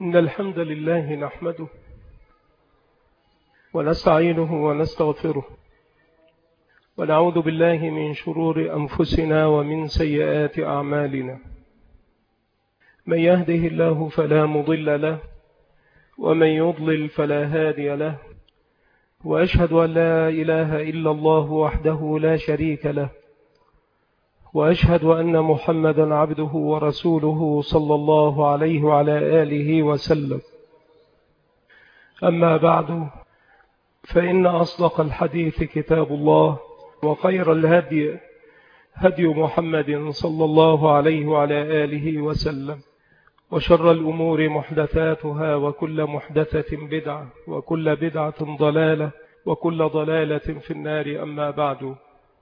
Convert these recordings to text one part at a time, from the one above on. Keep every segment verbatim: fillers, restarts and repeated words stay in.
إن الحمد لله نحمده ونستعينه ونستغفره ونعوذ بالله من شرور أنفسنا ومن سيئات أعمالنا. من يهده الله فلا مضل له ومن يضلل فلا هادي له، وأشهد أن لا إله إلا الله وحده لا شريك له، وأشهد أن محمدا عبده ورسوله صلى الله عليه وعلى آله وسلم. أما بعد، فإن أصدق الحديث كتاب الله، وخير الهدي هدي محمد صلى الله عليه وعلى آله وسلم، وشر الأمور محدثاتها، وكل محدثة بدعة، وكل بدعة ضلالة، وكل ضلالة في النار. أما بعد،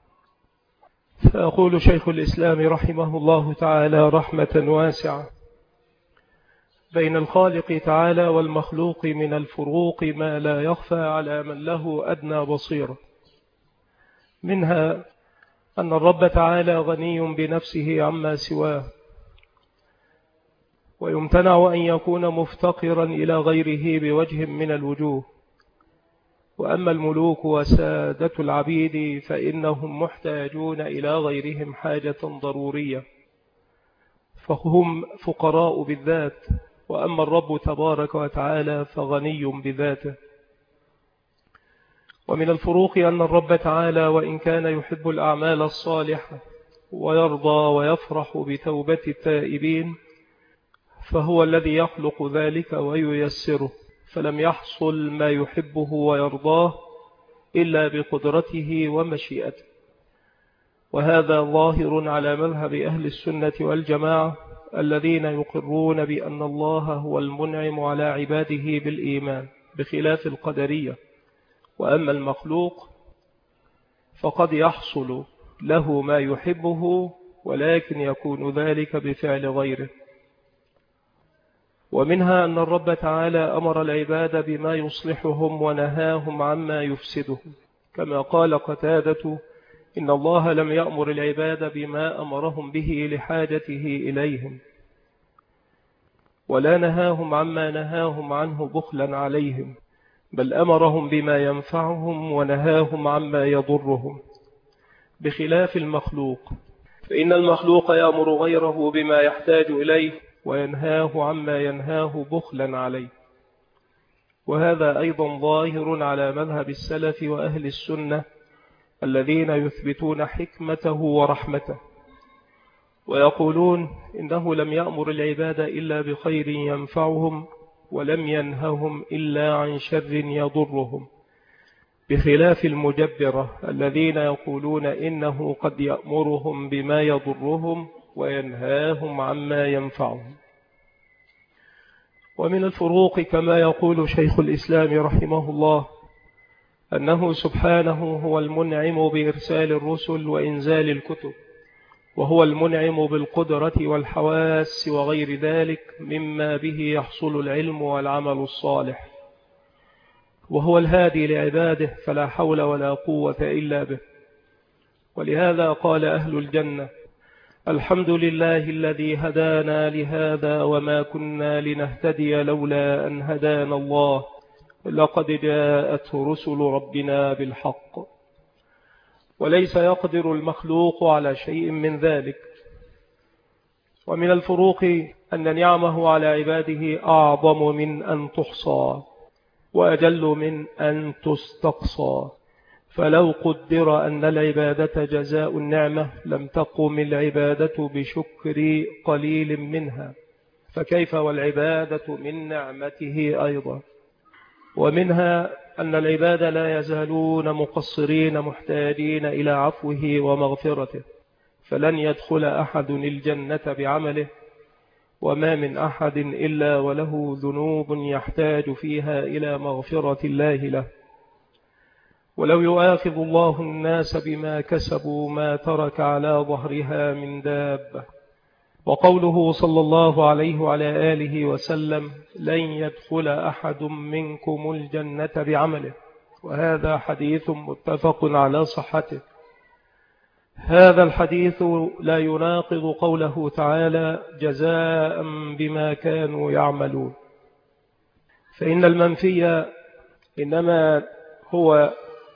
فأقول شيخ الإسلام رحمه الله تعالى رحمة واسعة: بين الخالق تعالى والمخلوق من الفروق ما لا يخفى على من له أدنى بصيرة، منها أن الرب تعالى غني بنفسه عما سواه، ويمتنع أن يكون مفتقرا إلى غيره بوجه من الوجوه. وأما الملوك وسادة العبيد فإنهم محتاجون إلى غيرهم حاجة ضرورية، فهم فقراء بالذات. وأما الرب تبارك وتعالى فغني بذاته. ومن الفروق أن الرب تعالى وإن كان يحب الأعمال الصالحة ويرضى ويفرح بتوبة التائبين، فهو الذي يخلق ذلك وييسره، فلم يحصل ما يحبه ويرضاه إلا بقدرته ومشيئته. وهذا ظاهر على مذهب أهل السنة والجماعة الذين يقرون بأن الله هو المنعم على عباده بالإيمان، بخلاف القدرية. وأما المخلوق فقد يحصل له ما يحبه، ولكن يكون ذلك بفعل غيره. ومنها أن الرب تعالى أمر العباد بما يصلحهم ونهاهم عما يفسدهم، كما قال قتادة: إن الله لم يأمر العباد بما أمرهم به لحاجته إليهم، ولا نهاهم عما نهاهم عنه بخلا عليهم، بل أمرهم بما ينفعهم ونهاهم عما يضرهم، بخلاف المخلوق، فإن المخلوق يأمر غيره بما يحتاج إليه وينهاه عما ينهاه بخلا عليه. وهذا أيضا ظاهر على مذهب السلف وأهل السنة الذين يثبتون حكمته ورحمته، ويقولون إنه لم يأمر العباد إلا بخير ينفعهم، ولم ينههم إلا عن شر يضرهم، بخلاف المجبرة الذين يقولون إنه قد يأمرهم بما يضرهم وينهاهم عما ينفعهم. ومن الفروق كما يقول شيخ الإسلام رحمه الله أنه سبحانه هو المنعم بإرسال الرسل وإنزال الكتب، وهو المنعم بالقدرة والحواس وغير ذلك مما به يحصل العلم والعمل الصالح، وهو الهادي لعباده، فلا حول ولا قوة إلا به. ولهذا قال أهل الجنة: الحمد لله الذي هدانا لهذا وما كنا لنهتدي لولا أن هدانا الله، لقد جاءت رسل ربنا بالحق. وليس يقدر المخلوق على شيء من ذلك. ومن الفروق أن نعمه على عباده أعظم من أن تحصى، وأجل من أن تستقصى. فلو قدر أن العبادة جزاء النعمة لم تقم العبادة بشكر قليل منها، فكيف والعبادة من نعمته أيضا. ومنها أن العباد لا يزالون مقصرين محتاجين إلى عفوه ومغفرته، فلن يدخل أحد الجنة بعمله، وما من أحد إلا وله ذنوب يحتاج فيها إلى مغفرة الله له. ولو يؤاخذ الله الناس بما كسبوا ما ترك على ظهرها من دابة. وقوله صلى الله عليه وعلى آله وسلم: لن يدخل أحد منكم الجنة بعمله، وهذا حديث متفق على صحته. هذا الحديث لا يناقض قوله تعالى: جزاء بما كانوا يعملون، فإن المنفي إنما هو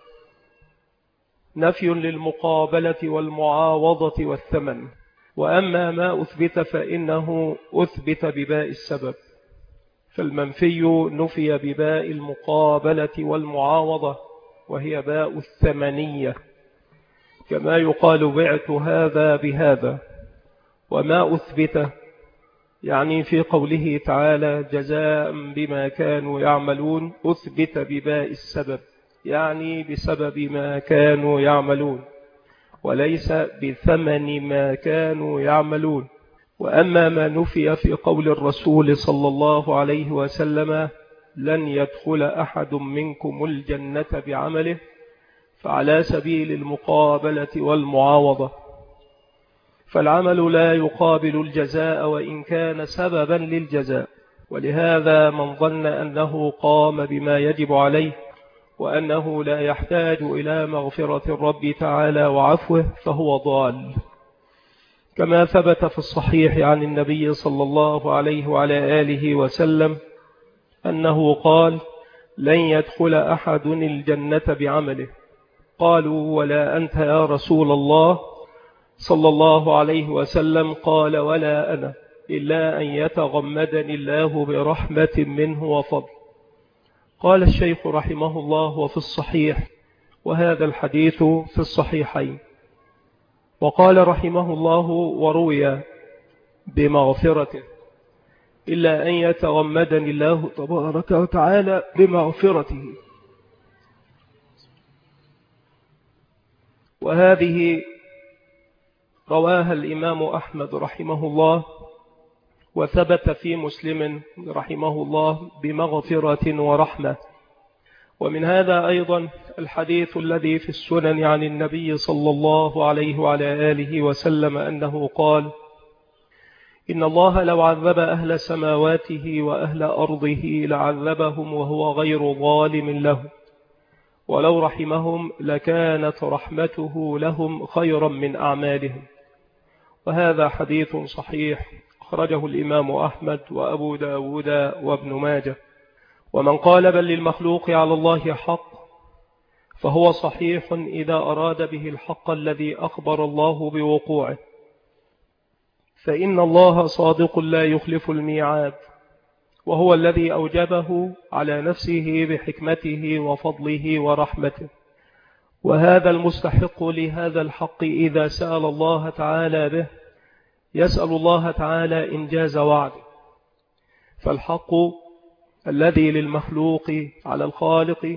نفي للمقابلة والمعاوضة والثمن، وأما ما أثبت فإنه أثبت بباء السبب، فالمنفي نفي بباء المقابلة والمعاوضة وهي باء الثمنية، كما يقال بعت هذا بهذا. وما أثبت يعني في قوله تعالى جزاء بما كانوا يعملون أثبت بباء السبب، يعني بسبب ما كانوا يعملون وليس بثمن ما كانوا يعملون. وأما ما نفي في قول الرسول صلى الله عليه وسلم لن يدخل أحد منكم الجنة بعمله، فعلى سبيل المقابلة والمعاوضة، فالعمل لا يقابل الجزاء وإن كان سببا للجزاء، ولهذا من ظن أنه قام بما يجب عليه وأنه لا يحتاج إلى مغفرة الرب تعالى وعفوه فهو ضال، كما ثبت في الصحيح عن النبي صلى الله عليه وعلى آله وسلم أنه قال لن يدخل أحد الجنة بعمله. قالوا ولا أنت يا رسول الله صلى الله عليه وسلم؟ قال ولا أنا، إلا أن يتغمدني الله برحمة منه وفضل. قال الشيخ رحمه الله وفي الصحيح، وهذا الحديث في الصحيحين. وقال رحمه الله وروي بمغفرته، إلا أن يتغمدني الله تبارك وتعالى بمغفرته. وهذه رواها الإمام أحمد رحمه الله، وثبت في مسلم رحمه الله بمغفرة ورحمة. ومن هذا أيضا الحديث الذي في السنن عن النبي صلى الله عليه وعلى آله وسلم أنه قال إن الله لو عذب أهل سماواته وأهل أرضه لعذبهم وهو غير ظالم له، ولو رحمهم لكانت رحمته لهم خيرا من أعمالهم. وهذا حديث صحيح أخرجه الإمام أحمد وأبو داود وابن ماجه. ومن قال بل للمخلوق على الله حق فهو صحيح إذا أراد به الحق الذي أخبر الله بوقوعه، فإن الله صادق لا يخلف الميعاد، وهو الذي أوجبه على نفسه بحكمته وفضله ورحمته. وهذا المستحق لهذا الحق إذا سأل الله تعالى به يسأل الله تعالى إنجاز وعده، فالحق الذي للمخلوق على الخالق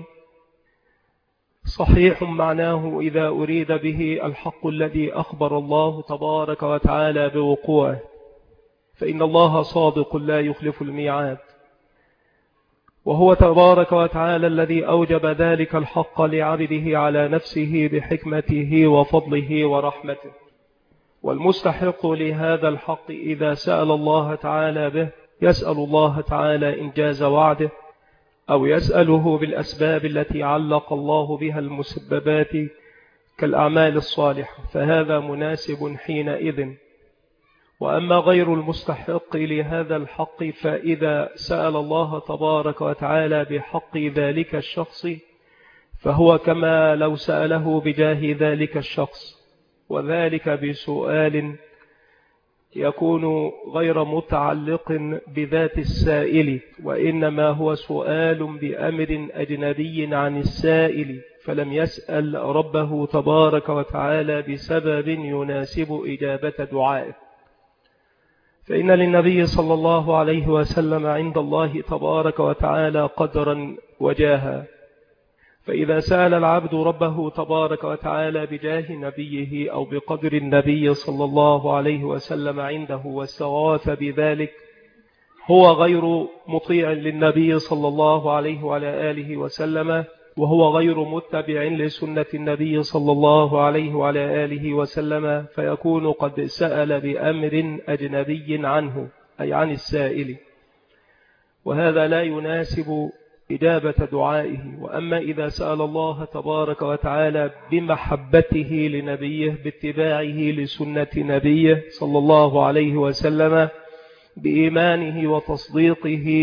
صحيح معناه إذا أريد به الحق الذي أخبر الله تبارك وتعالى بوقوعه، فإن الله صادق لا يخلف الميعاد، وهو تبارك وتعالى الذي أوجب ذلك الحق لعبده على نفسه بحكمته وفضله ورحمته. والمستحق لهذا الحق إذا سأل الله تعالى به يسأل الله تعالى إنجاز وعده، أو يسأله بالأسباب التي علق الله بها المسببات كالأعمال الصالحة، فهذا مناسب حينئذ. وأما غير المستحق لهذا الحق فإذا سأل الله تبارك وتعالى بحق ذلك الشخص فهو كما لو سأله بجاه ذلك الشخص، وذلك بسؤال يكون غير متعلق بذات السائل، وإنما هو سؤال بأمر أجنبي عن السائل، فلم يسأل ربه تبارك وتعالى بسبب يناسب إجابة دعائه. فإن للنبي صلى الله عليه وسلم عند الله تبارك وتعالى قدرا وجاها، فإذا سأل العبد ربه تبارك وتعالى بجاه نبيه أو بقدر النبي صلى الله عليه وسلم عنده واستغاث بذلك هو غير مطيع للنبي صلى الله عليه وعلى آله وسلم، وهو غير متبع لسنة النبي صلى الله عليه وعلى آله وسلم، فيكون قد سأل بأمر أجنبي عنه أي عن السائل، وهذا لا يناسب إجابة دعائه. وأما إذا سأل الله تبارك وتعالى بمحبته لنبيه باتباعه لسنة نبيه صلى الله عليه وسلم بإيمانه وتصديقه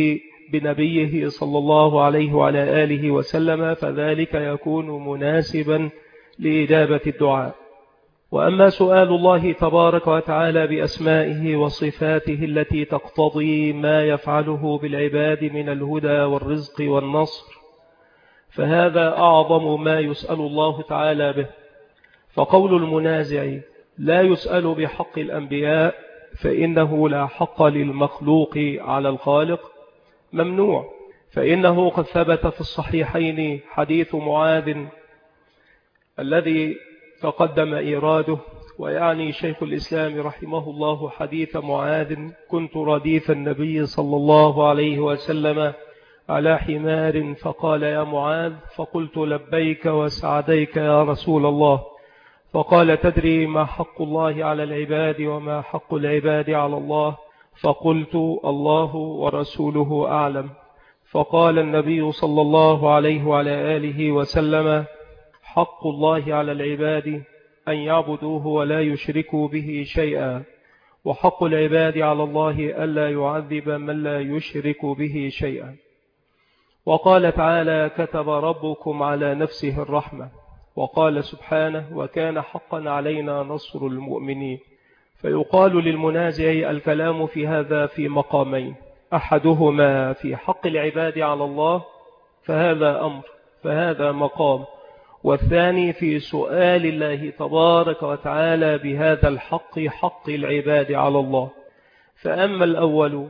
بنبيه صلى الله عليه وعلى آله وسلم فذلك يكون مناسبا لإجابة الدعاء. وأما سؤال الله تبارك وتعالى بأسمائه وصفاته التي تقتضي ما يفعله بالعباد من الهدى والرزق والنصر فهذا أعظم ما يسأل الله تعالى به. فقول المنازع لا يسأل بحق الأنبياء فإنه لا حق للمخلوق على الخالق ممنوع، فإنه قد ثبت في الصحيحين حديث معاذ الذي تقدم إيراده، ويعني شيخ الإسلام رحمه الله حديث معاذ: كنت رديف النبي صلى الله عليه وسلم على حمار فقال يا معاذ، فقلت لبيك وسعديك يا رسول الله، فقال تدري ما حق الله على العباد وما حق العباد على الله؟ فقلت الله ورسوله أعلم. فقال النبي صلى الله عليه وعلى آله وسلم: حق الله على العباد أن يعبدوه ولا يشركوا به شيئا، وحق العباد على الله ألا يعذب من لا يشرك به شيئا. وقال تعالى: كتب ربكم على نفسه الرحمة. وقال سبحانه: وكان حقا علينا نصر المؤمنين. فيقال للمنازع الكلام في هذا في مقامين: أحدهما في حق العباد على الله فهذا أمر فهذا مقام، والثاني في سؤال الله تبارك وتعالى بهذا الحق حق العباد على الله. فأما الأول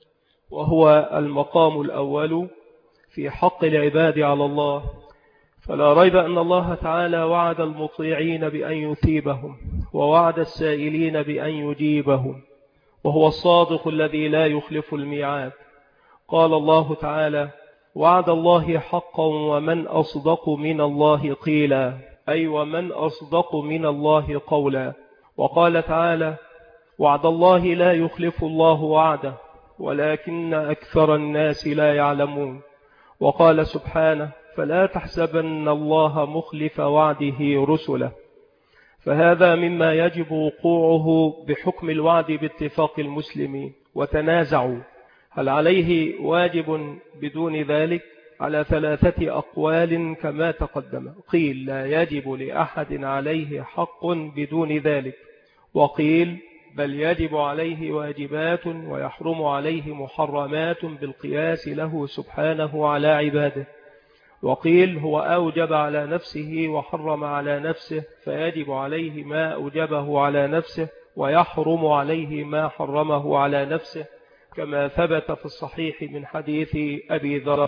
وهو المقام الأول في حق العباد على الله فلا ريب أن الله تعالى وعد المطيعين بأن يثيبهم، ووعد السائلين بأن يجيبهم، وهو الصادق الذي لا يخلف الميعاد. قال الله تعالى: وعد الله حقا ومن أصدق من الله قيلا، أي ومن أصدق من الله قولا. وقال تعالى: وعد الله لا يخلف الله وعده ولكن أكثر الناس لا يعلمون. وقال سبحانه: فلا تحسبن الله مخلف وعده رسله. فهذا مما يجب وقوعه بحكم الوعد باتفاق المسلمين، وتنازعوا هل عليه واجب بدون ذلك على ثلاثة أقوال كما تقدم. قيل لا يجب لأحد عليه حق بدون ذلك، وقيل بل يجب عليه واجبات ويحرم عليه محرمات بالقياس له سبحانه على عباده، وقيل هو أوجب على نفسه وحرم على نفسه فيجب عليه ما أوجبه على نفسه ويحرم عليه ما حرمه على نفسه، كما ثبت في الصحيح من حديث أبي ذر،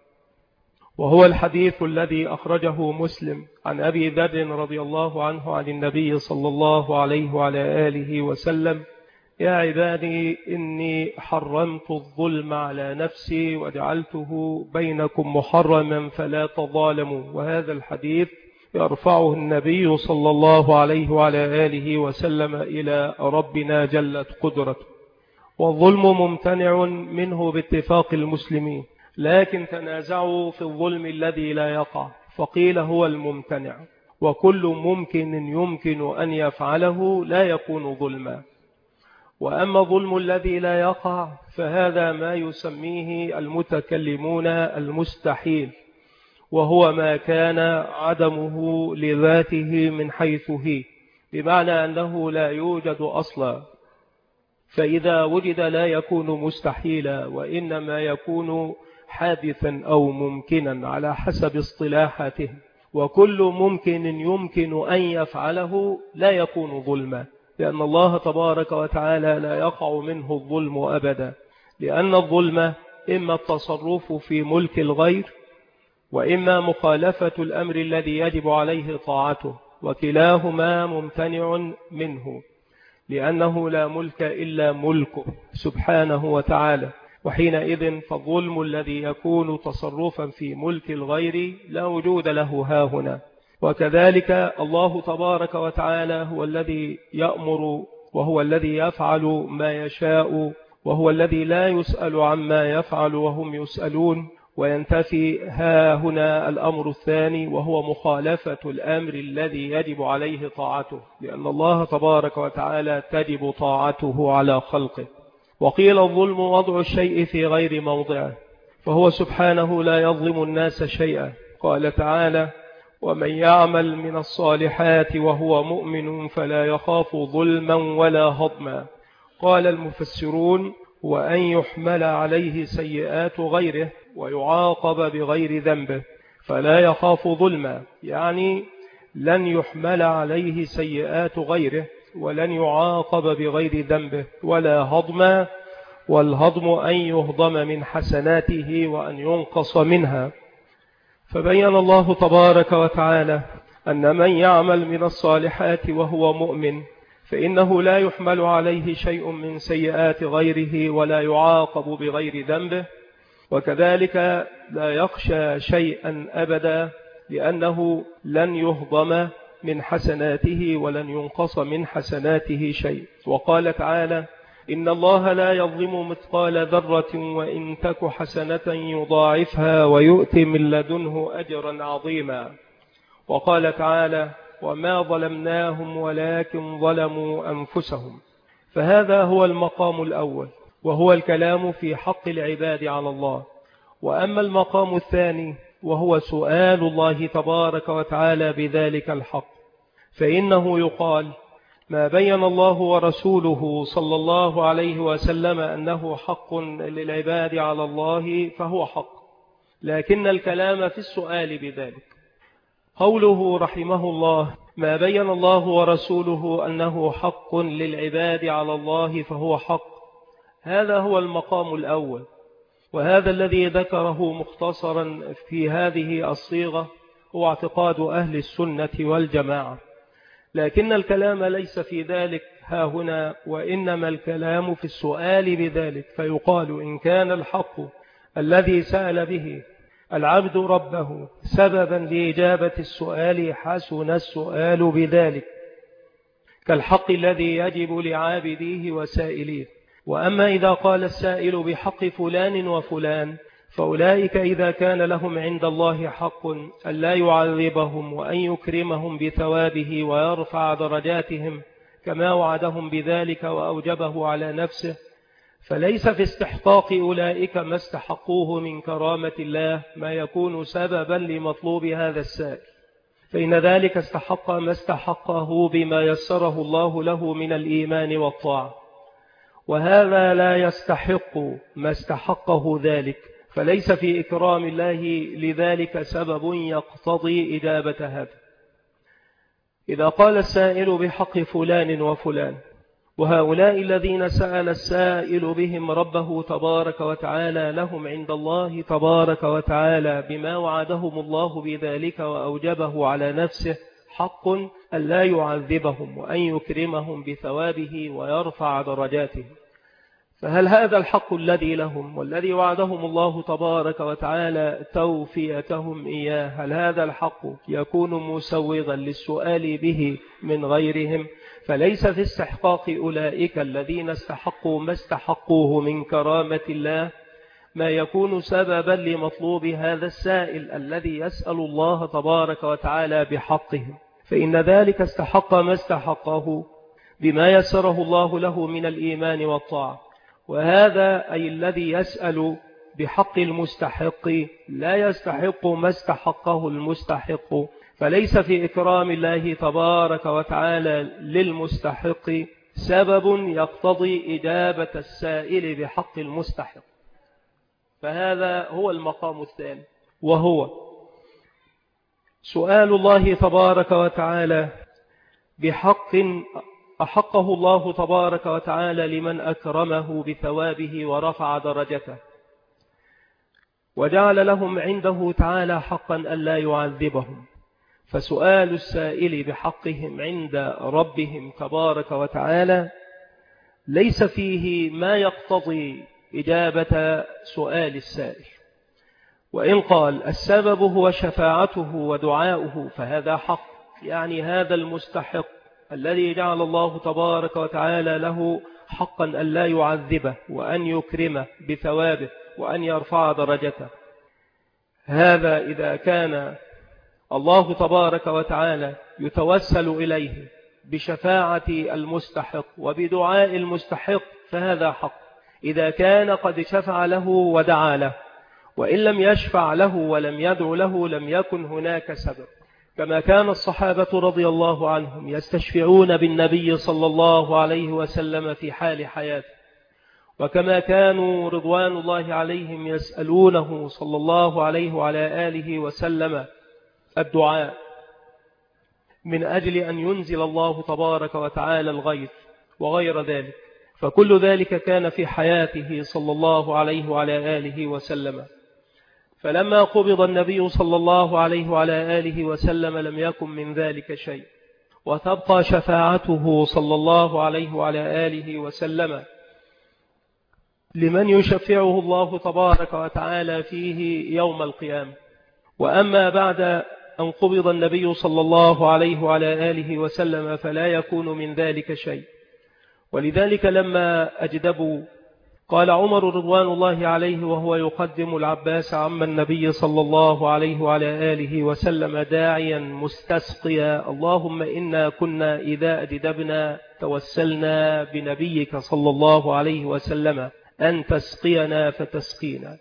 وهو الحديث الذي أخرجه مسلم عن أبي ذر رضي الله عنه عن النبي صلى الله عليه وعلى آله وسلم: يا عبادي إني حرمت الظلم على نفسي وجعلته بينكم محرما فلا تظالموا. وهذا الحديث يرفعه النبي صلى الله عليه وعلى آله وسلم إلى ربنا جلت قدرته. والظلم ممتنع منه باتفاق المسلمين، لكن تنازعوا في الظلم الذي لا يقع، فقيل هو الممتنع، وكل ممكن يمكن أن يفعله لا يكون ظلما. وأما الظلم الذي لا يقع فهذا ما يسميه المتكلمون المستحيل، وهو ما كان عدمه لذاته من حيث هي، بمعنى أنه لا يوجد أصلا، فإذا وجد لا يكون مستحيلا، وإنما يكون حادثا أو ممكنا على حسب اصطلاحاته. وكل ممكن يمكن أن يفعله لا يكون ظلما، لأن الله تبارك وتعالى لا يقع منه الظلم أبدا، لأن الظلم إما التصرف في ملك الغير، وإما مخالفة الأمر الذي يجب عليه طاعته، وكلاهما ممتنع منه، لأنه لا ملك إلا ملكه سبحانه وتعالى. وحينئذ فالظلم الذي يكون تصرفا في ملك الغير لا وجود له هاهنا. وكذلك الله تبارك وتعالى هو الذي يأمر، وهو الذي يفعل ما يشاء، وهو الذي لا يسأل عما يفعل وهم يسألون. وينتفي ها هنا الأمر الثاني، وهو مخالفة الأمر الذي يجب عليه طاعته، لأن الله تبارك وتعالى تجب طاعته على خلقه. وقيل الظلم وضع الشيء في غير موضعه، فهو سبحانه لا يظلم الناس شيئا. قال تعالى: ومن يعمل من الصالحات وهو مؤمن فلا يخاف ظلما ولا هضما. قال المفسرون: وأن يحمل عليه سيئات غيره ويعاقب بغير ذنبه فلا يخاف ظلما، يعني لن يحمل عليه سيئات غيره ولن يعاقب بغير ذنبه، ولا هضما، والهضم أن يهضم من حسناته وأن ينقص منها. فبين الله تبارك وتعالى أن من يعمل من الصالحات وهو مؤمن فإنه لا يحمل عليه شيء من سيئات غيره ولا يعاقب بغير ذنبه، وكذلك لا يخشى شيئا أبدا لأنه لن يهضم من حسناته ولن ينقص من حسناته شيء. وقال تعالى: إن الله لا يظلم مثقال ذرة وإن تك حسنة يضاعفها ويؤتي من لدنه أجرا عظيما. وقال تعالى: وما ظلمناهم ولكن ظلموا أنفسهم. فهذا هو المقام الأول، وهو الكلام في حق العباد على الله. وأما المقام الثاني وهو سؤال الله تبارك وتعالى بذلك الحق، فإنه يقال: ما بين الله ورسوله صلى الله عليه وسلم أنه حق للعباد على الله فهو حق، لكن الكلام في السؤال بذلك. قوله رحمه الله: ما بين الله ورسوله أنه حق للعباد على الله فهو حق، هذا هو المقام الأول، وهذا الذي ذكره مختصرا في هذه الصيغة هو اعتقاد أهل السنة والجماعة. لكن الكلام ليس في ذلك ها هنا، وإنما الكلام في السؤال بذلك. فيقال: إن كان الحق الذي سأل به العبد ربه سببا لإجابة السؤال حسن السؤال بذلك، كالحق الذي يجب لعابديه وسائليه. وأما إذا قال السائل بحق فلان وفلان فأولئك إذا كان لهم عند الله حق أن لا يعذبهم وأن يكرمهم بثوابه ويرفع درجاتهم كما وعدهم بذلك وأوجبه على نفسه، فليس في استحقاق أولئك ما استحقوه من كرامة الله ما يكون سببا لمطلوب هذا السائل، فإن ذلك استحق ما استحقه بما يسره الله له من الإيمان والطاعة، وهذا لا يستحق ما استحقه ذلك، فليس في إكرام الله لذلك سبب يقتضي إجابة هذا. إذا قال السائل بحق فلان وفلان، وهؤلاء الذين سأل السائل بهم ربه تبارك وتعالى لهم عند الله تبارك وتعالى بما وعدهم الله بذلك وأوجبه على نفسه حق أن لا يعذبهم وأن يكرمهم بثوابه ويرفع درجاتهم. فهل هذا الحق الذي لهم والذي وعدهم الله تبارك وتعالى توفيتهم إياه، هل هذا الحق يكون مسوغا للسؤال به من غيرهم؟ فليس في استحقاق أولئك الذين استحقوا ما استحقوه من كرامة الله ما يكون سببا لمطلوب هذا السائل الذي يسأل الله تبارك وتعالى بحقهم، فإن ذلك استحق ما استحقه بما يسره الله له من الإيمان والطاعة. وهذا أي الذي يسأل بحق المستحق لا يستحق ما استحقه المستحق، فليس في إكرام الله تبارك وتعالى للمستحق سبب يقتضي إجابة السائل بحق المستحق. فهذا هو المقام الثاني، وهو سؤال الله تبارك وتعالى بحق أحقه الله تبارك وتعالى لمن أكرمه بثوابه ورفع درجته وجعل لهم عنده تعالى حقا ألا يعذبهم. فسؤال السائل بحقهم عند ربهم تبارك وتعالى ليس فيه ما يقتضي إجابة سؤال السائل، وإن قال السبب هو شفاعته ودعاؤه فهذا حق، يعني هذا المستحق الذي جعل الله تبارك وتعالى له حقا أن لا يعذبه وأن يكرمه بثوابه وأن يرفع درجته. هذا إذا كان الله تبارك وتعالى يتوسل إليه بشفاعة المستحق وبدعاء المستحق فهذا حق إذا كان قد شفع له ودعا له. وإن لم يشفع له ولم يدع له لم يكن هناك سبب، كما كان الصحابة رضي الله عنهم يستشفعون بالنبي صلى الله عليه وسلم في حال حياته، وكما كانوا رضوان الله عليهم يسألونه صلى الله عليه وعلى آله وسلم الدعاء من أجل أن ينزل الله تبارك وتعالى الغيث وغير ذلك، فكل ذلك كان في حياته صلى الله عليه وعلى آله وسلم. فلما قبض النبي صلى الله عليه وعلى آله وسلم لم يكن من ذلك شيء، وتبقى شفاعته صلى الله عليه وعلى آله وسلم لمن يشفعه الله تبارك وتعالى فيه يوم القيامة. وأما بعد أن قبض النبي صلى الله عليه وعلى آله وسلم فلا يكون من ذلك شيء. ولذلك لما أجدبوا قال عمر رضوان الله عليه وهو يقدم العباس عم النبي صلى الله عليه وعلى آله وسلم داعيا مستسقيا: اللهم إنا كنا إذا أجدبنا توسلنا بنبيك صلى الله عليه وسلم أن تسقينا فتسقينا،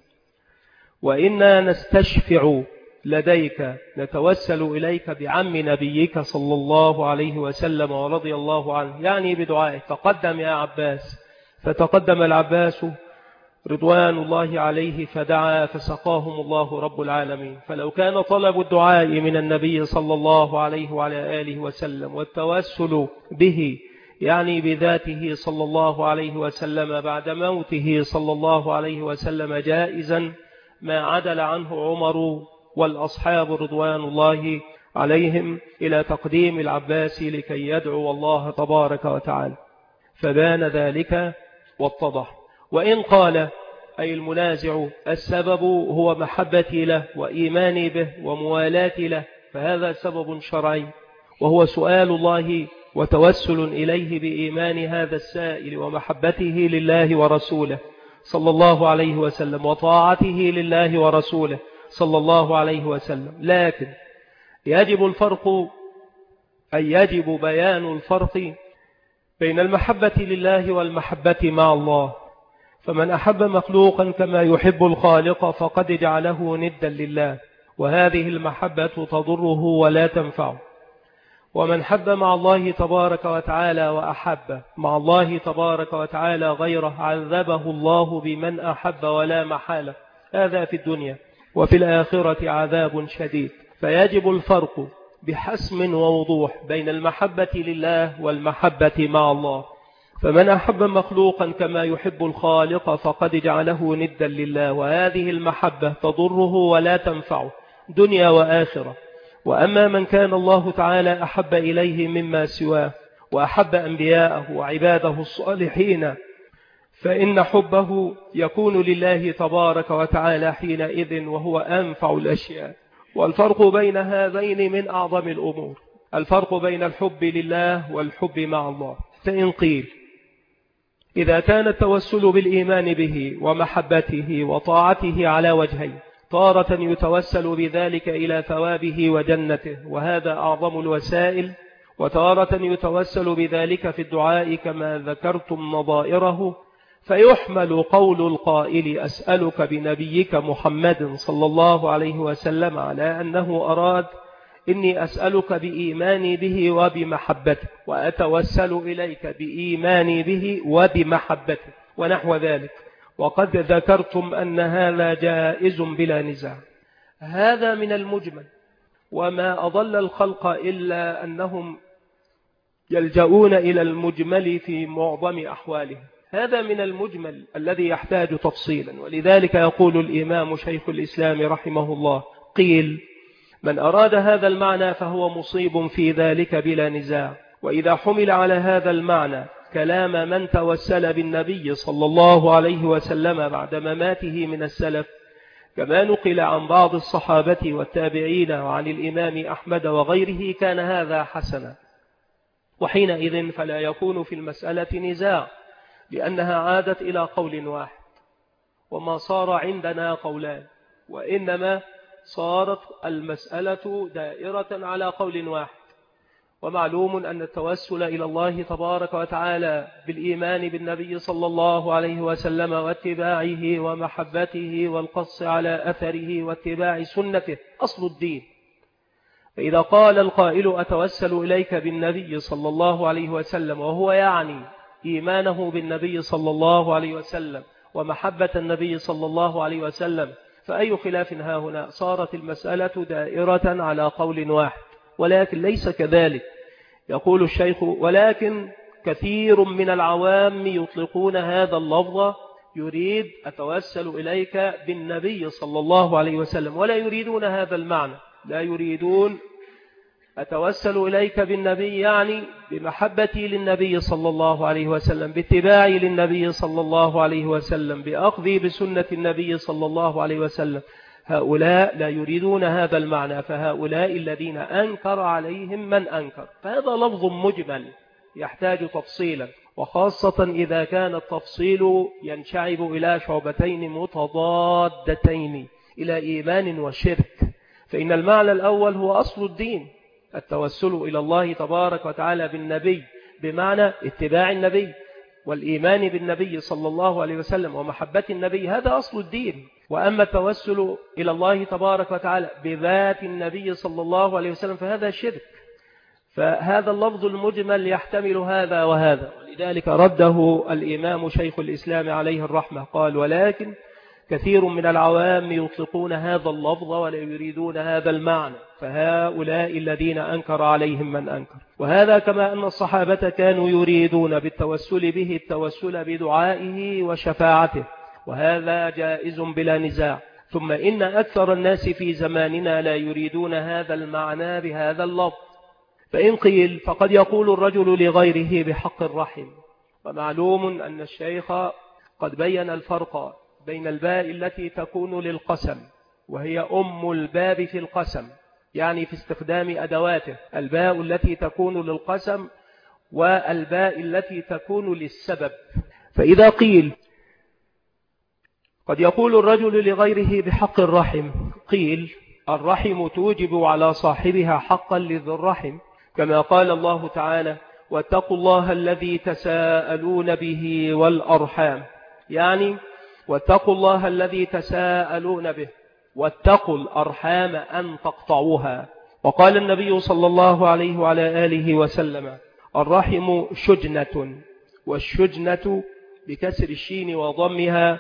وإنا نستشفع لديك نتوسل إليك بعم نبيك صلى الله عليه وسلم ورضي الله عنه، يعني بدعائه. تقدم يا عباس، فتقدم العباس رضوان الله عليه فدعا فسقاهم الله رب العالمين. فلو كان طلب الدعاء من النبي صلى الله عليه وعلى آله وسلم والتوسل به يعني بذاته صلى الله عليه وسلم بعد موته صلى الله عليه وسلم جائزا ما عدل عنه عمر والأصحاب رضوان الله عليهم إلى تقديم العباس لكي يدعو الله تبارك وتعالى، فبان ذلك واتضح. وإن قال أي المنازع السبب هو محبتي له وإيماني به وموالاتي له، فهذا سبب شرعي وهو سؤال الله وتوسل إليه بإيمان هذا السائل ومحبته لله ورسوله صلى الله عليه وسلم وطاعته لله ورسوله صلى الله عليه وسلم. لكن يجب الفرق أي يجب بيان الفرق بين المحبة لله والمحبة مع الله. فمن أحب مخلوقا كما يحب الخالق فقد جعله ندا لله، وهذه المحبة تضره ولا تنفعه. ومن حب مع الله تبارك وتعالى وأحب مع الله تبارك وتعالى غيره عذبه الله بمن أحب ولا محالة، هذا في الدنيا، وفي الآخرة عذاب شديد. فيجب الفرق بحسم ووضوح بين المحبة لله والمحبة مع الله. فمن أحب مخلوقا كما يحب الخالق فقد جعله ندا لله، وهذه المحبة تضره ولا تنفعه دنيا وآخرة. وأما من كان الله تعالى أحب إليه مما سواه وأحب أنبياءه وعباده الصالحين فإن حبه يكون لله تبارك وتعالى حينئذ، وهو أنفع الأشياء. والفرق بين هذين من أعظم الأمور، الفرق بين الحب لله والحب مع الله. فإن قيل إذا كان التوسل بالإيمان به ومحبته وطاعته على وجهين، تارة يتوسل بذلك إلى ثوابه وجنته وهذا أعظم الوسائل، وتارة يتوسل بذلك في الدعاء كما ذكرتم نظائره، فيحمل قول القائل أسألك بنبيك محمد صلى الله عليه وسلم على أنه أراد إني أسألك بإيماني به وبمحبته، وأتوسل إليك بإيماني به وبمحبته ونحو ذلك. وقد ذكرتم أن هذا جائز بلا نزاع. هذا من المجمل، وما أضل الخلق إلا أنهم يلجؤون إلى المجمل في معظم أحوالهم. هذا من المجمل الذي يحتاج تفصيلا. ولذلك يقول الإمام شيخ الإسلام رحمه الله: قيل من أراد هذا المعنى فهو مصيب في ذلك بلا نزاع. وإذا حمل على هذا المعنى كلام من توسل بالنبي صلى الله عليه وسلم بعد مماته من السلف كما نقل عن بعض الصحابة والتابعين وعن الإمام أحمد وغيره كان هذا حسنا، وحينئذ فلا يكون في المسألة نزاع، لأنها عادت إلى قول واحد، وما صار عندنا قولان، وإنما صارت المسألة دائرة على قول واحد، ومعلوم أن التوسل إلى الله تبارك وتعالى بالإيمان بالنبي صلى الله عليه وسلم واتباعه ومحبته والقص على أثره واتباع سنته أصل الدين. فإذا قال القائل أتوسل إليك بالنبي صلى الله عليه وسلم وهو يعني إيمانه بالنبي صلى الله عليه وسلم ومحبة النبي صلى الله عليه وسلم، فأي خلاف ها هنا؟ صارت المسألة دائرة على قول واحد، ولكن ليس كذلك. يقول الشيخ ولكن كثير من العوام يطلقون هذا اللفظ، يريد أتوسل إليك بالنبي صلى الله عليه وسلم، ولا يريدون هذا المعنى، لا يريدون أتوسل إليك بالنبي يعني بمحبتي للنبي صلى الله عليه وسلم، باتباعي للنبي صلى الله عليه وسلم، بأخذي بسنة النبي صلى الله عليه وسلم. هؤلاء لا يريدون هذا المعنى، فهؤلاء الذين أنكر عليهم من أنكر، فهذا لفظ مجمل يحتاج تفصيلا، وخاصة إذا كان التفصيل ينشعب إلى شعبتين متضادتين، إلى إيمان وشرك. فإن المعنى الأول هو أصل الدين، التوسل إلى الله تبارك وتعالى بالنبي بمعنى اتباع النبي والإيمان بالنبي صلى الله عليه وسلم ومحبة النبي، هذا أصل الدين. وأما التوسل إلى الله تبارك وتعالى بذات النبي صلى الله عليه وسلم فهذا شرك. فهذا اللفظ المجمل يحتمل هذا وهذا، ولذلك رده الإمام شيخ الإسلام عليه الرحمة، قال ولكن كثير من العوام يطلقون هذا اللفظ ولا يريدون هذا المعنى، فهؤلاء الذين أنكر عليهم من أنكر. وهذا كما أن الصحابة كانوا يريدون بالتوسل به التوسل بدعائه وشفاعته، وهذا جائز بلا نزاع. ثم إن أكثر الناس في زماننا لا يريدون هذا المعنى بهذا اللفظ. فإن قيل فقد يقول الرجل لغيره بحق الرحم، ومعلوم أن الشيخ قد بين الفرق بين الباء التي تكون للقسم وهي أم الباب في القسم، يعني في استخدام أدواته، الباء التي تكون للقسم والباء التي تكون للسبب. فإذا قيل قد يقول الرجل لغيره بحق الرحم، قيل الرحم توجب على صاحبها حقا لذي الرحم، كما قال الله تعالى واتقوا الله الذي تساءلون به والأرحام، يعني واتقوا الله الذي تساءلون به، واتقوا الأرحام أن تقطعوها. وقال النبي صلى الله عليه وعلى آله وسلم الرحم شجنة، والشجنة بكسر الشين وضمها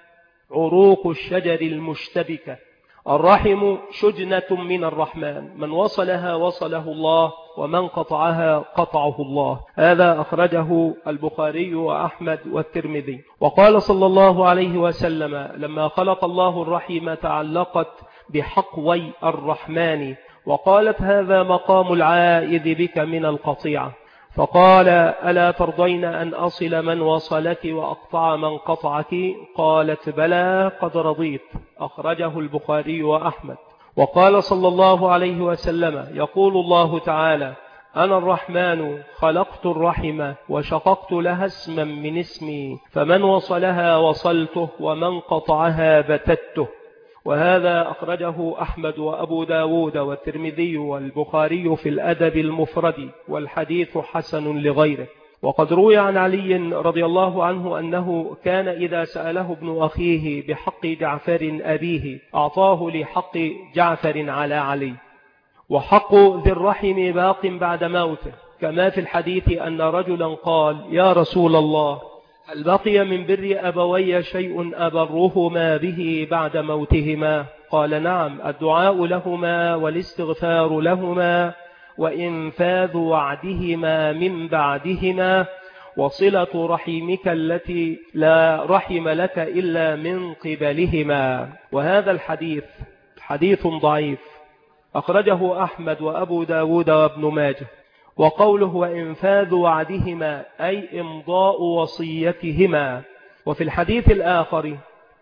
عروق الشجر المشتبكة. الرحم شجنة من الرحمن، من وصلها وصله الله، ومن قطعها قطعه الله. هذا أخرجه البخاري وأحمد والترمذي. وقال صلى الله عليه وسلم لما خلق الله الرحم تعلقت بحقوي الرحمن، وقالت هذا مقام العائذ بك من القطيعة، فقال ألا ترضين أن أصل من وصلك وأقطع من قطعك؟ قالت بلى قد رضيت. أخرجه البخاري وأحمد. وقال صلى الله عليه وسلم يقول الله تعالى أنا الرحمن خلقت الرحم وشققت لها اسما من اسمي، فمن وصلها وصلته ومن قطعها بتته. وهذا أخرجه أحمد وأبو داود والترمذي والبخاري في الأدب المفرد، والحديث حسن لغيره. وقد روي عن علي رضي الله عنه أنه كان إذا سأله ابن أخيه بحق جعفر أبيه أعطاه لحق جعفر على علي. وحق ذي الرحم باق بعد موته، كما في الحديث أن رجلا قال يا رسول الله هل بقي من بر أبوي شيء أبرهما به بعد موتهما؟ قال نعم، الدعاء لهما والاستغفار لهما وإنفاذ وعدهما من بعدهما وصلة رحمك التي لا رحم لك إلا من قبلهما. وهذا الحديث حديث ضعيف، أخرجه أحمد وأبو داود وابن ماجه. وقوله وإنفاذ وعدهما أي إمضاء وصيتهما. وفي الحديث الآخر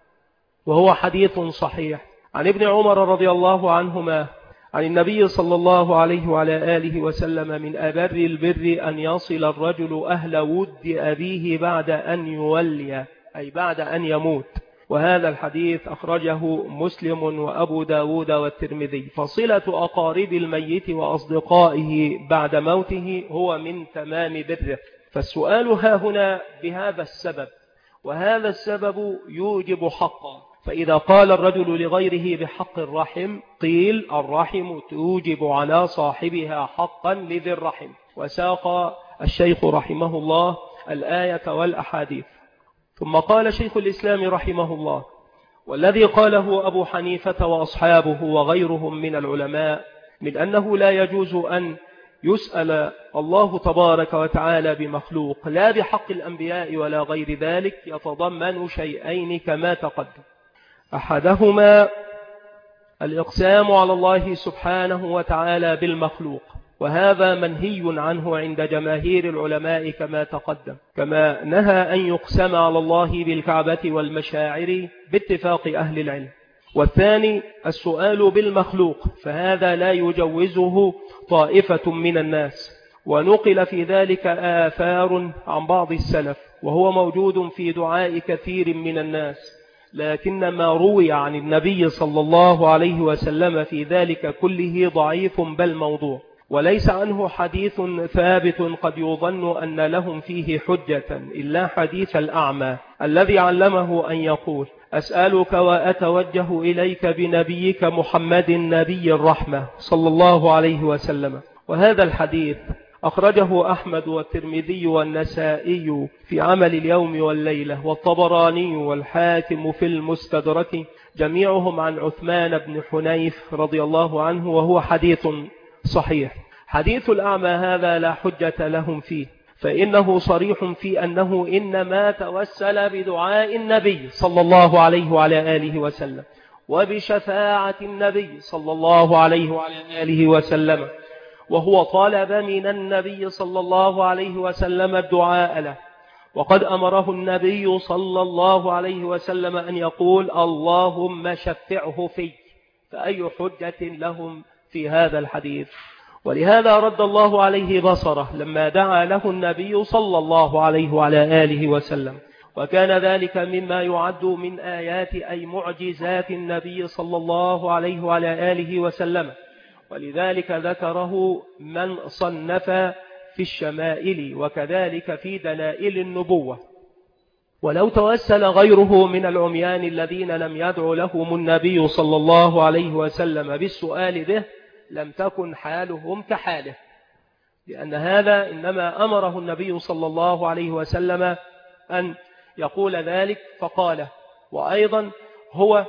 وهو حديث صحيح عن ابن عمر رضي الله عنهما عن النبي صلى الله عليه وعلى آله وسلم من أبر البر أن يصل الرجل أهل ود أبيه بعد أن يولي، أي بعد أن يموت. وهذا الحديث أخرجه مسلم وأبو داود والترمذي. فصلة أقارب الميت وأصدقائه بعد موته هو من تمام بره. فالسؤال ها هنا بهذا السبب، وهذا السبب يوجب حقا. فإذا قال الرجل لغيره بحق الرحم قيل الرحم توجب على صاحبها حقا لذي الرحم. وساق الشيخ رحمه الله الآية والأحاديث. ثم قال شيخ الإسلام رحمه الله: والذي قاله أبو حنيفة وأصحابه وغيرهم من العلماء من أنه لا يجوز أن يسأل الله تبارك وتعالى بمخلوق لا بحق الأنبياء ولا غير ذلك، يتضمن شيئين كما تقدم. أحدهما الإقسام على الله سبحانه وتعالى بالمخلوق، وهذا منهي عنه عند جماهير العلماء كما تقدم، كما نهى أن يقسم على الله بالكعبة والمشاعر باتفاق أهل العلم. والثاني السؤال بالمخلوق، فهذا لا يجوزه طائفة من الناس، ونقل في ذلك آثار عن بعض السلف، وهو موجود في دعاء كثير من الناس، لكن ما روي عن النبي صلى الله عليه وسلم في ذلك كله ضعيف بل موضوع، وليس عنه حديث ثابت قد يظن أن لهم فيه حجة إلا حديث الأعمى الذي علمه أن يقول: أسألك وأتوجه إليك بنبيك محمد نبي الرحمة صلى الله عليه وسلم. وهذا الحديث أخرجه أحمد والترمذي والنسائي في عمل اليوم والليلة، والطبراني والحاكم في المستدرك، جميعهم عن عثمان بن حنيف رضي الله عنه، وهو حديث صحيح. حديث الأعمى هذا لا حجة لهم فيه، فإنه صريح في أنه إنما توسل بدعاء النبي صلى الله عليه وعلى آله وسلم وبشفاعة النبي صلى الله عليه وعلى آله وسلم، وهو طلب من النبي صلى الله عليه وسلم الدعاء له، وقد أمره النبي صلى الله عليه وسلم أن يقول: اللهم شفعه في. فأي حجة لهم في هذا الحديث؟ ولهذا رد الله عليه بصره لما دعا له النبي صلى الله عليه وعلى آله وسلم، وكان ذلك مما يعد من آيات أي معجزات النبي صلى الله عليه وعلى آله وسلم، ولذلك ذكره من صنف في الشمائل وكذلك في دلائل النبوة. ولو توسل غيره من العميان الذين لم يدعو لهم النبي صلى الله عليه وسلم بالسؤال به لم تكن حالهم كحاله، لأن هذا إنما أمره النبي صلى الله عليه وسلم أن يقول ذلك فقاله. وأيضا هو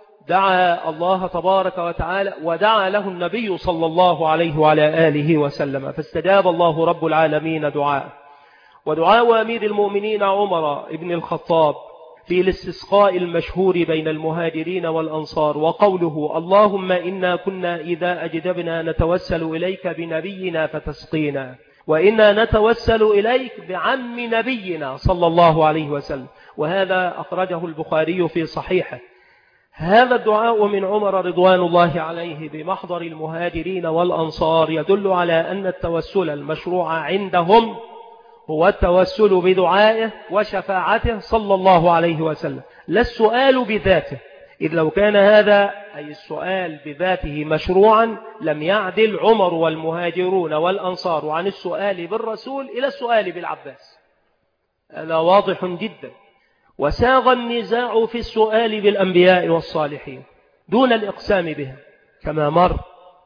دعا الله تبارك وتعالى ودعا له النبي صلى الله عليه وعلى آله وسلم، فاستجاب الله رب العالمين دعاء. ودعاء أمير المؤمنين عمر بن الخطاب في الاستسقاء المشهور بين المهاجرين والأنصار، وقوله: اللهم إنا كنا إذا أجدبنا نتوسل إليك بنبينا فتسقينا، وإنا نتوسل إليك بعم نبينا صلى الله عليه وسلم. وهذا أخرجه البخاري في صحيحه. هذا الدعاء من عمر رضوان الله عليه بمحضر المهاجرين والأنصار يدل على أن التوسل المشروع عندهم هو التوسل بدعائه وشفاعته صلى الله عليه وسلم، لا السؤال بذاته، إذ لو كان هذا أي السؤال بذاته مشروعا لم يعدل عمر والمهاجرون والأنصار عن السؤال بالرسول إلى السؤال بالعباس. هذا واضح جدا. وساغ النزاع في السؤال بالأنبياء والصالحين دون الإقسام بهم، كما مر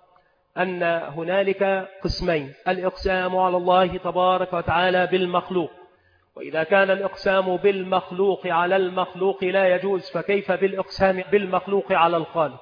أن هنالك قسمين: الإقسام على الله تبارك وتعالى بالمخلوق، وإذا كان الإقسام بالمخلوق على المخلوق لا يجوز، فكيف بالإقسام بالمخلوق على الخالق؟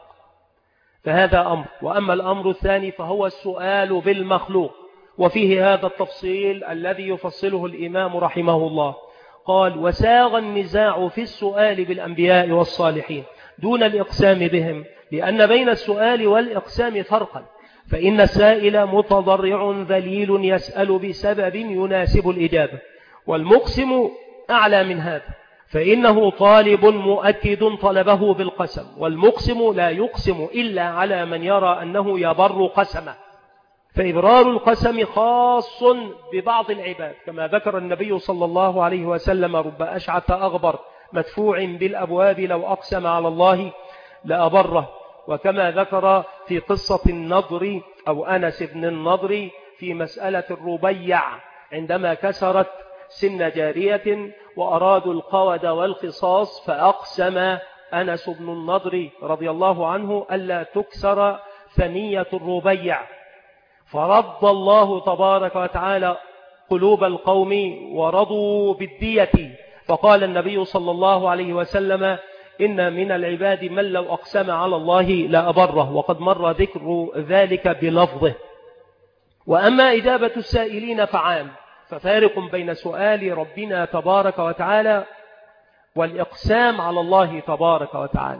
فهذا أمر. وأما الأمر الثاني فهو السؤال بالمخلوق، وفيه هذا التفصيل الذي يفصله الإمام رحمه الله. قال: وساغ النزاع في السؤال بالأنبياء والصالحين دون الإقسام بهم، لأن بين السؤال والإقسام فرقا، فإن السائل متضرع ذليل يسأل بسبب يناسب الإجابة، والمقسم أعلى من هذا، فإنه طالب مؤكد طلبه بالقسم، والمقسم لا يقسم إلا على من يرى أنه يبر قسمه، فإبرار القسم خاص ببعض العباد، كما ذكر النبي صلى الله عليه وسلم: رب أشعث أغبر مدفوع بالأبواب لو أقسم على الله لأبره. وكما ذكر في قصة النضر أو أنس بن النضر في مسألة الربيع عندما كسرت سن جارية وأرادوا القود والقصاص، فأقسم أنس بن النضر رضي الله عنه ألا تكسر ثنية الربيع، فرد الله تبارك وتعالى قلوب القوم ورضوا بالدية. فقال النبي صلى الله عليه وسلم إن من العباد من لو أقسم على الله لأبره، وقد مر ذكر ذلك بلفظه. وأما إجابة السائلين فعام، ففارق بين سؤال ربنا تبارك وتعالى والإقسام على الله تبارك وتعالى.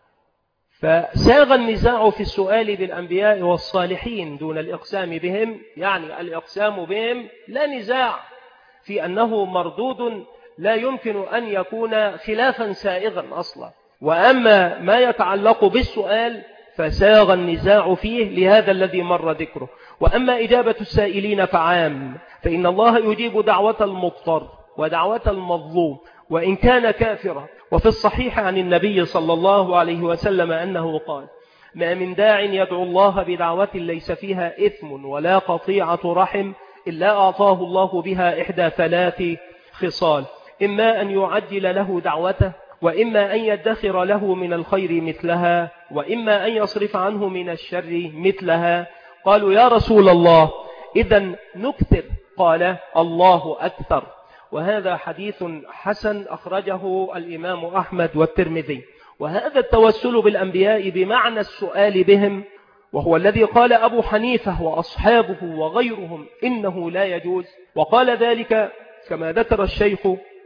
فساغ النزاع في السؤال بالأنبياء والصالحين دون الإقسام بهم، يعني الإقسام بهم لا نزاع في أنه مردود لا يمكن أن يكون خلافا سائغا أصلا. وأما ما يتعلق بالسؤال فساغ النزاع فيه لهذا الذي مر ذكره. وأما إجابة السائلين فعام، فإن الله يجيب دعوة المضطر ودعوة المظلوم وإن كان كافرا. وفي الصحيح عن النبي صلى الله عليه وسلم أنه قال: ما من داع يدعو الله بدعوة ليس فيها إثم ولا قطيعة رحم إلا أعطاه الله بها إحدى ثلاث خصال: إما أن يعجل له دعوته، وإما أن يدخر له من الخير مثلها، وإما أن يصرف عنه من الشر مثلها. قالوا: يا رسول الله، إذن نكثر؟ قال: الله أكثر. وهذا حديث حسن أخرجه الإمام أحمد والترمذي. وهذا التوسل بالأنبياء بمعنى السؤال بهم، وهو الذي قال أبو حنيفة وأصحابه وغيرهم إنه لا يجوز، وقال ذلك كما ذكر الشيخ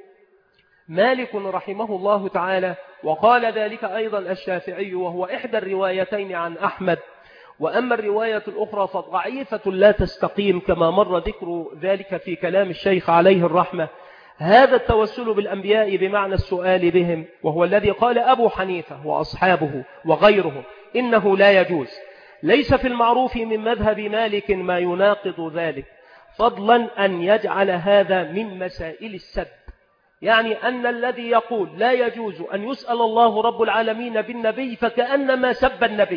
مالك رحمه الله تعالى، وقال ذلك أيضا الشافعي، وهو إحدى الروايتين عن أحمد. وأما الرواية الأخرى فضعيفة لا تستقيم كما مر ذكر ذلك في كلام الشيخ عليه الرحمة. هذا التوسل بالأنبياء بمعنى السؤال بهم، وهو الذي قال أبو حنيفة وأصحابه وغيرهم إنه لا يجوز، ليس في المعروف من مذهب مالك ما يناقض ذلك، فضلا أن يجعل هذا من مسائل السب. يعني أن الذي يقول لا يجوز أن يسأل الله رب العالمين بالنبي فكأنما سب النبي،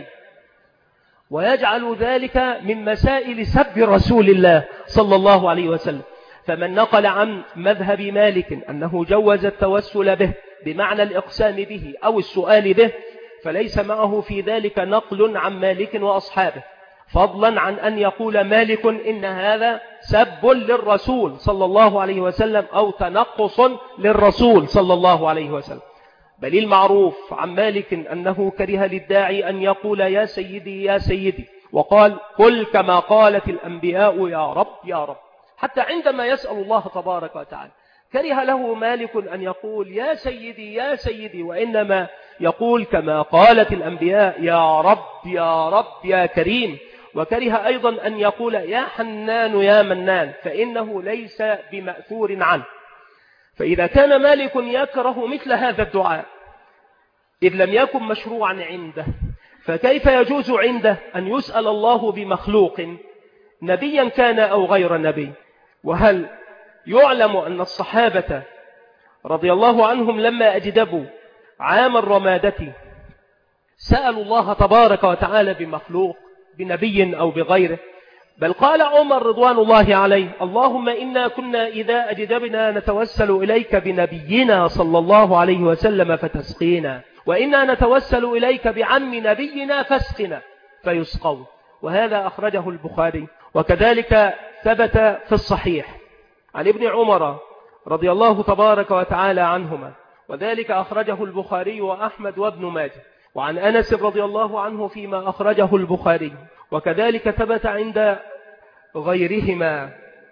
ويجعل ذلك من مسائل سب رسول الله صلى الله عليه وسلم. فمن نقل عن مذهب مالك أنه جوز التوسل به بمعنى الإقسام به أو السؤال به، فليس معه في ذلك نقل عن مالك وأصحابه، فضلا عن أن يقول مالك إن هذا سب للرسول صلى الله عليه وسلم أو تنقص للرسول صلى الله عليه وسلم. بل المعروف عن مالك أنه كره للداعي أن يقول يا سيدي يا سيدي، وقال: قل كما قالت الأنبياء يا رب يا رب. حتى عندما يسأل الله تبارك وتعالى كره له مالك أن يقول يا سيدي يا سيدي، وإنما يقول كما قالت الأنبياء يا رب يا رب يا كريم. وكره أيضا أن يقول يا حنان يا منان، فإنه ليس بمأثور عنه. فإذا كان مالك يكره مثل هذا الدعاء إذ لم يكن مشروعا عنده، فكيف يجوز عنده أن يسأل الله بمخلوق نبيا كان أو غير نبي؟ وهل يعلم أن الصحابة رضي الله عنهم لما أجدبوا عام الرمادة سألوا الله تبارك وتعالى بمخلوق بنبي أو بغيره؟ بل قال عمر رضوان الله عليه: اللهم إنا كنا إذا أجدبنا نتوسل إليك بنبينا صلى الله عليه وسلم فتسقينا، وإنا نتوسل إليك بعم نبينا فاسقنا فيسقوا. وهذا أخرجه البخاري. وكذلك ثبت في الصحيح عن ابن عمر رضي الله تبارك وتعالى عنهما، وذلك أخرجه البخاري وأحمد وابن ماجه، وعن أنس رضي الله عنه فيما أخرجه البخاري. وكذلك ثبت عند غيرهما،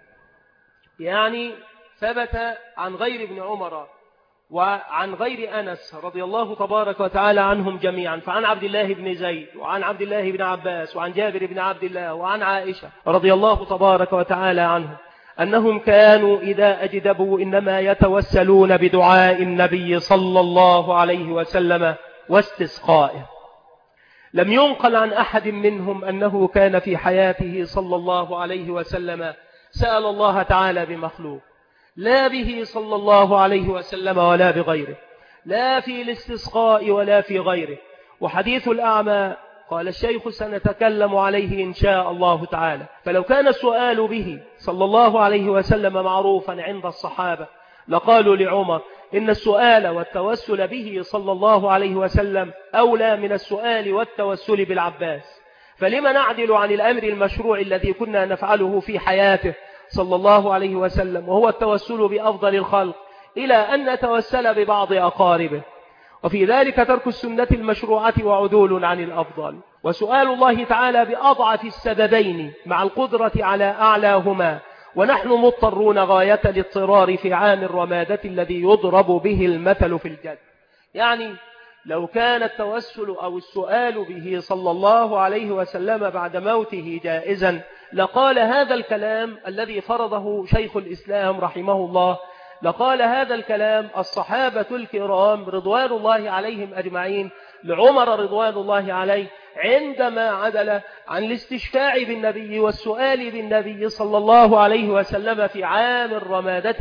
يعني ثبت عن غير ابن عمر وعن غير أنس رضي الله تبارك وتعالى عنهم جميعا، فعن عبد الله بن زيد وعن عبد الله بن عباس وعن جابر بن عبد الله وعن عائشة رضي الله تبارك وتعالى عنهم أنهم كانوا إذا أجدبوا إنما يتوسلون بدعاء النبي صلى الله عليه وسلم واستسقائه. لم ينقل عن أحد منهم أنه كان في حياته صلى الله عليه وسلم سأل الله تعالى بمخلوق، لا به صلى الله عليه وسلم ولا بغيره. لا في الاستسقاء ولا في غيره. وحديث الأعمى قال الشيخ سنتكلم عليه إن شاء الله تعالى. فلو كان السؤال به صلى الله عليه وسلم معروفا عند الصحابة لقالوا لعمر إن السؤال والتوسل به صلى الله عليه وسلم أولى من السؤال والتوسل بالعباس، فلما نعدل عن الأمر المشروع الذي كنا نفعله في حياته صلى الله عليه وسلم، وهو التوسل بأفضل الخلق، إلى أن نتوسل ببعض أقاربه؟ وفي ذلك ترك السنة المشروعة وعدول عن الأفضل. وسؤال الله تعالى بأضعف السببين مع القدرة على أعلاهما، ونحن مضطرون غاية الاضطرار في عام الرمادة الذي يضرب به المثل في الجد. يعني لو كان التوسل أو السؤال به صلى الله عليه وسلم بعد موته جائزا لقال هذا الكلام الذي فرضه شيخ الإسلام رحمه الله، لقال هذا الكلام الصحابة الكرام رضوان الله عليهم أجمعين لعمر رضوان الله عليه عندما عدل عن الاستشفاع بالنبي والسؤال بالنبي صلى الله عليه وسلم في عام الرمادة،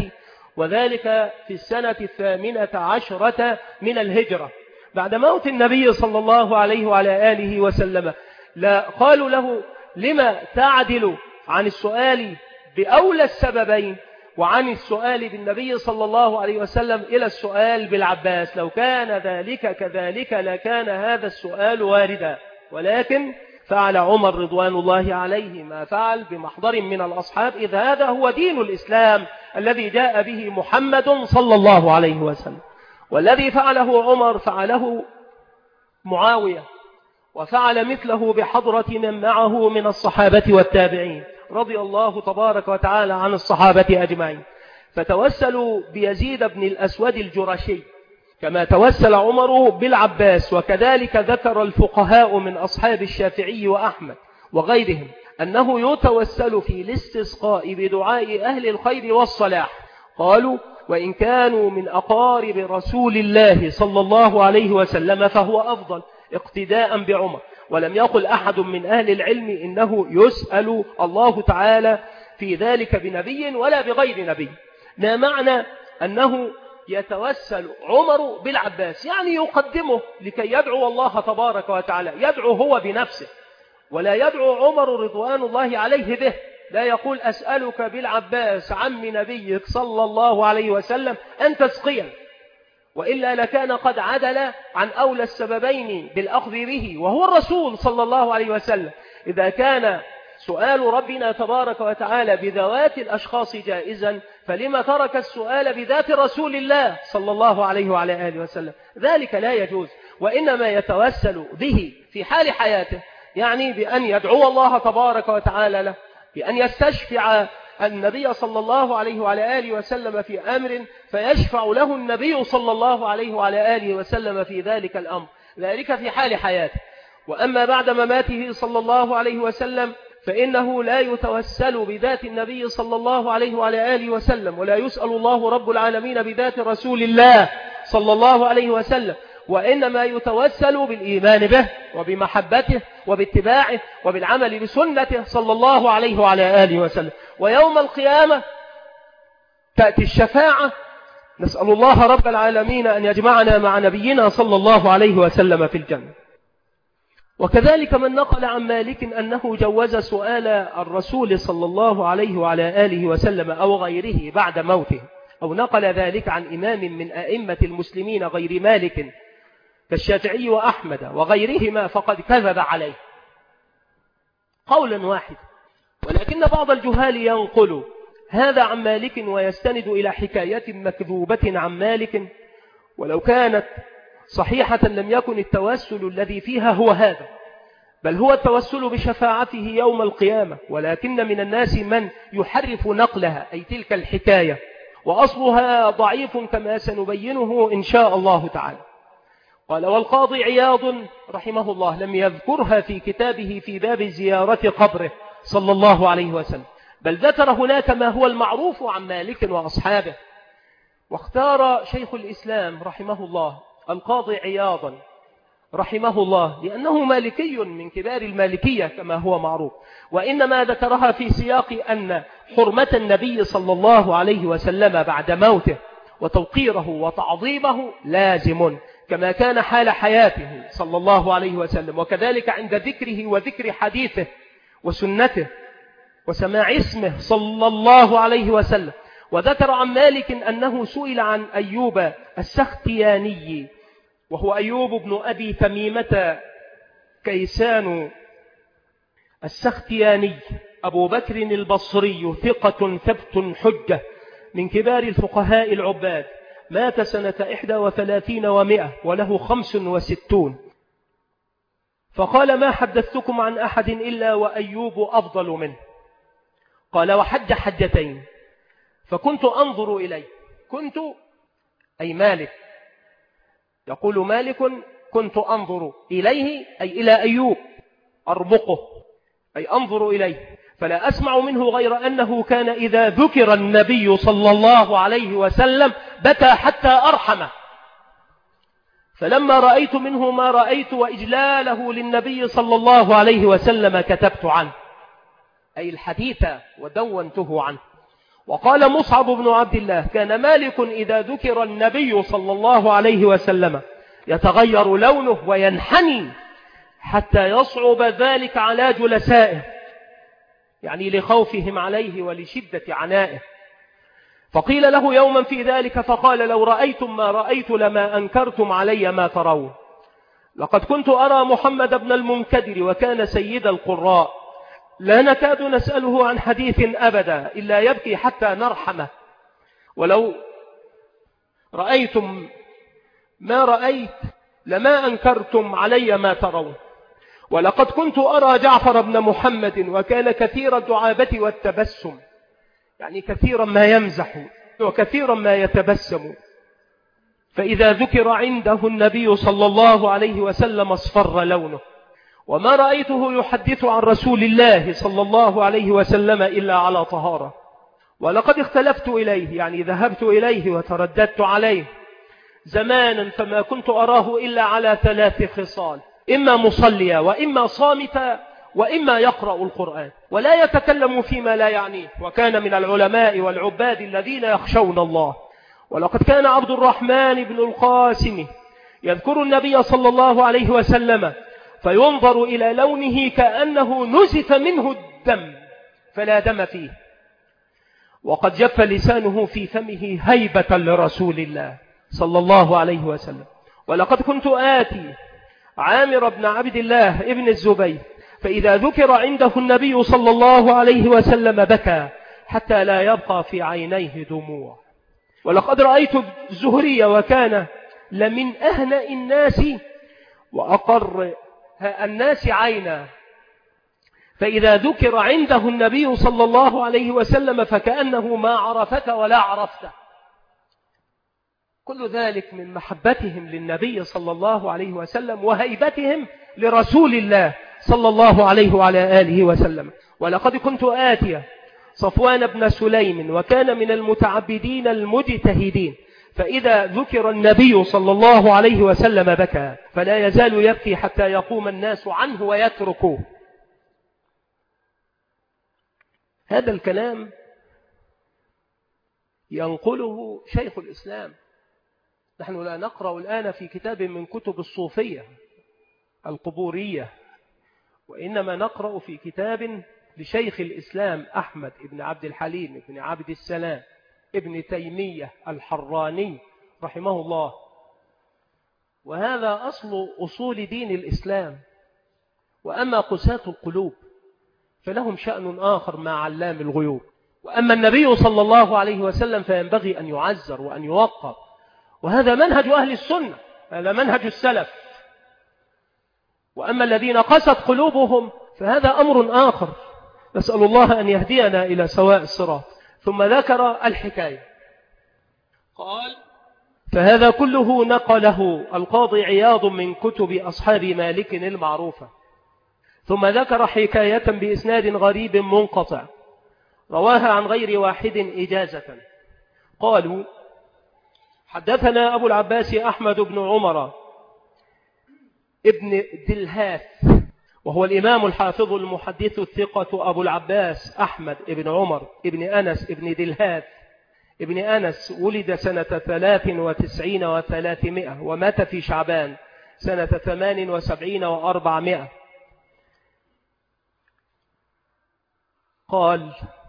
وذلك في السنة الثامنة عشرة من الهجرة بعد موت النبي صلى الله عليه وعلى آله وسلم. لا قالوا له لما تعدل عن السؤال بأولى السببين وعن السؤال بالنبي صلى الله عليه وسلم إلى السؤال بالعباس؟ لو كان ذلك كذلك لكان هذا السؤال واردا، ولكن فعل عمر رضوان الله عليه ما فعل بمحضر من الأصحاب، إذ هذا هو دين الإسلام الذي جاء به محمد صلى الله عليه وسلم. والذي فعله عمر فعله معاوية، وفعل مثله بحضرة من معه من الصحابة والتابعين رضي الله تبارك وتعالى عن الصحابة أجمعين. فتوسلوا بيزيد بن الأسود الجرشي كما توسل عمر بالعباس. وكذلك ذكر الفقهاء من أصحاب الشافعي وأحمد وغيرهم أنه يتوسل في الاستسقاء بدعاء أهل الخير والصلاح. قالوا وإن كانوا من أقارب رسول الله صلى الله عليه وسلم فهو أفضل اقتداء بعمر. ولم يقل أحد من أهل العلم إنه يسأل الله تعالى في ذلك بنبي ولا بغير نبي، ما معنى أنه يتوسل عمر بالعباس، يعني يقدمه لكي يدعو الله تبارك وتعالى، يدعو هو بنفسه ولا يدعو عمر رضوان الله عليه به. لا يقول أسألك بالعباس عم نبيك صلى الله عليه وسلم أن تسقيا، وإلا لكان قد عدل عن أولى السببين بالأخذ به وهو الرسول صلى الله عليه وسلم. إذا كان سؤال ربنا تبارك وتعالى بذوات الأشخاص جائزا، فلما ترك السؤال بذات رسول الله صلى الله عليه وعلى آله وسلم؟ ذلك لا يجوز، وإنما يتوسل به في حال حياته، يعني بأن يدعو الله تبارك وتعالى له، بأن يستشفع النبي صلى الله عليه وعلى آله وسلم في أمر فيشفع له النبي صلى الله عليه وعلى آله وسلم في ذلك الأمر، ذلك في حال حياته. وأما بعد مماته صلى الله عليه وسلم فإنه لا يتوسل بذات النبي صلى الله عليه وعلى آله وسلم، ولا يسأل الله رب العالمين بذات رسول الله صلى الله عليه وسلم، وإنما يتوسل بالإيمان به وبمحبته وباتباعه وبالعمل بسنته صلى الله عليه وعلى آله وسلم. ويوم القيامة تأتي الشفاعة، نسأل الله رب العالمين أن يجمعنا مع نبينا صلى الله عليه وسلم في الجنة. وكذلك من نقل عن مالك أنه جوز سؤال الرسول صلى الله عليه وعلى آله وسلم أو غيره بعد موته، أو نقل ذلك عن إمام من أئمة المسلمين غير مالك كالشافعي وأحمد وغيرهما، فقد كذب عليه قولا واحد. ولكن بعض الجهال ينقل هذا عن مالك ويستند إلى حكاية مكذوبة عن مالك، ولو كانت صحيحة لم يكن التوسل الذي فيها هو هذا، بل هو التوسل بشفاعته يوم القيامة. ولكن من الناس من يحرف نقلها، أي تلك الحكاية، وأصلها ضعيف كما سنبينه إن شاء الله تعالى. قال والقاضي عياض رحمه الله لم يذكرها في كتابه في باب زيارة قبره صلى الله عليه وسلم، بل ذكر هناك ما هو المعروف عن مالك وأصحابه. واختار شيخ الإسلام رحمه الله القاضي عياضا رحمه الله لأنه مالكي من كبار المالكية كما هو معروف، وإنما ذكرها في سياق أن حرمة النبي صلى الله عليه وسلم بعد موته وتوقيره وتعظيمه لازم، كما كان حال حياته صلى الله عليه وسلم، وكذلك عند ذكره وذكر حديثه وسنته وسماع اسمه صلى الله عليه وسلم. وذكر عن مالك أنه سئل عن أيوب السختياني، وهو أيوب بن أبي تميمة كيسان السختياني أبو بكر البصري، ثقة ثبت حجة من كبار الفقهاء العباد، مات سنة إحدى وثلاثين ومئة وله خمس وستون. فقال: ما حدثتكم عن أحد إلا وأيوب أفضل منه. قال: وحج حجتين فكنت أنظر إليه. كنت أي مالك، يقول مالك: كنت أنظر إليه أي إلى أيوب، أربقه أي أنظر إليه، فلا أسمع منه غير أنه كان إذا ذكر النبي صلى الله عليه وسلم بكى حتى أرحمه. فلما رأيت منه ما رأيت وإجلاله للنبي صلى الله عليه وسلم كتبت عنه، أي الحديث ودونته عنه. وقال مصعب بن عبد الله: كان مالك إذا ذكر النبي صلى الله عليه وسلم يتغير لونه وينحني حتى يصعب ذلك على جلسائه، يعني لخوفهم عليه ولشدة عنائه. فقيل له يوما في ذلك فقال: لو رأيتم ما رأيت لما أنكرتم علي ما ترون. لقد كنت أرى محمد بن المنكدر وكان سيد القراء لا نكاد نسأله عن حديث أبدا إلا يبكي حتى نرحمه. ولو رأيتم ما رأيت لما أنكرتم علي ما ترون. ولقد كنت أرى جعفر بن محمد وكان كثير الدعابة والتبسم، يعني كثيرا ما يمزح وكثيرا ما يتبسم، فإذا ذكر عنده النبي صلى الله عليه وسلم اصفر لونه. وما رأيته يحدث عن رسول الله صلى الله عليه وسلم إلا على طهارة. ولقد اختلفت إليه، يعني ذهبت إليه وترددت عليه زمانا، فما كنت أراه إلا على ثلاث خصال: إما مصليا وإما صامتا وإما يقرأ القرآن ولا يتكلم فيما لا يعنيه، وكان من العلماء والعباد الذين يخشون الله. ولقد كان عبد الرحمن بن القاسم يذكر النبي صلى الله عليه وسلم فينظر إلى لونه كأنه نزف منه الدم فلا دم فيه، وقد جف لسانه في فمه هيبة لرسول الله صلى الله عليه وسلم. ولقد كنت آتي عامر بن عبد الله ابن الزبير فإذا ذكر عنده النبي صلى الله عليه وسلم بكى حتى لا يبقى في عينيه دموع. ولقد رأيت الزهري وكان لمن أهنأ الناس وأقر الناس عينا، فإذا ذكر عنده النبي صلى الله عليه وسلم فكأنه ما عرفك ولا عرفته. كل ذلك من محبتهم للنبي صلى الله عليه وسلم وهيبتهم لرسول الله صلى الله عليه وعلى آله وسلم. ولقد كنت آتيا صفوان بن سليم وكان من المتعبدين المجتهدين، فإذا ذكر النبي صلى الله عليه وسلم بكى فلا يزال يبكي حتى يقوم الناس عنه ويتركوه. هذا الكلام ينقله شيخ الإسلام. نحن لا نقرأ الآن في كتاب من كتب الصوفية القبورية، وإنما نقرأ في كتاب لشيخ الإسلام أحمد بن عبد الحليم بن عبد السلام ابن تيمية الحراني رحمه الله. وهذا أصل أصول دين الإسلام. وأما قساة القلوب فلهم شأن آخر مع علام الغيوب. وأما النبي صلى الله عليه وسلم فينبغي أن يعزر وأن يوقر، وهذا منهج أهل السنة، هذا منهج السلف. وأما الذين قست قلوبهم فهذا أمر آخر، نسأل الله أن يهدينا إلى سواء الصراط. ثم ذكر الحكاية قال: فهذا كله نقله القاضي عياض من كتب أصحاب مالك المعروفة. ثم ذكر حكاية بإسناد غريب منقطع رواها عن غير واحد إجازة. قالوا: حدثنا أبو العباس أحمد بن عمر ابن دلهاث، وهو الإمام الحافظ المحدث الثقة أبو العباس أحمد بن عمر ابن أنس ابن دلهاث ابن أنس ولد سنة ثلاث وتسعين وثلاثمائة ومات في شعبان سنة ثمان وسبعين وأربعمائة. قال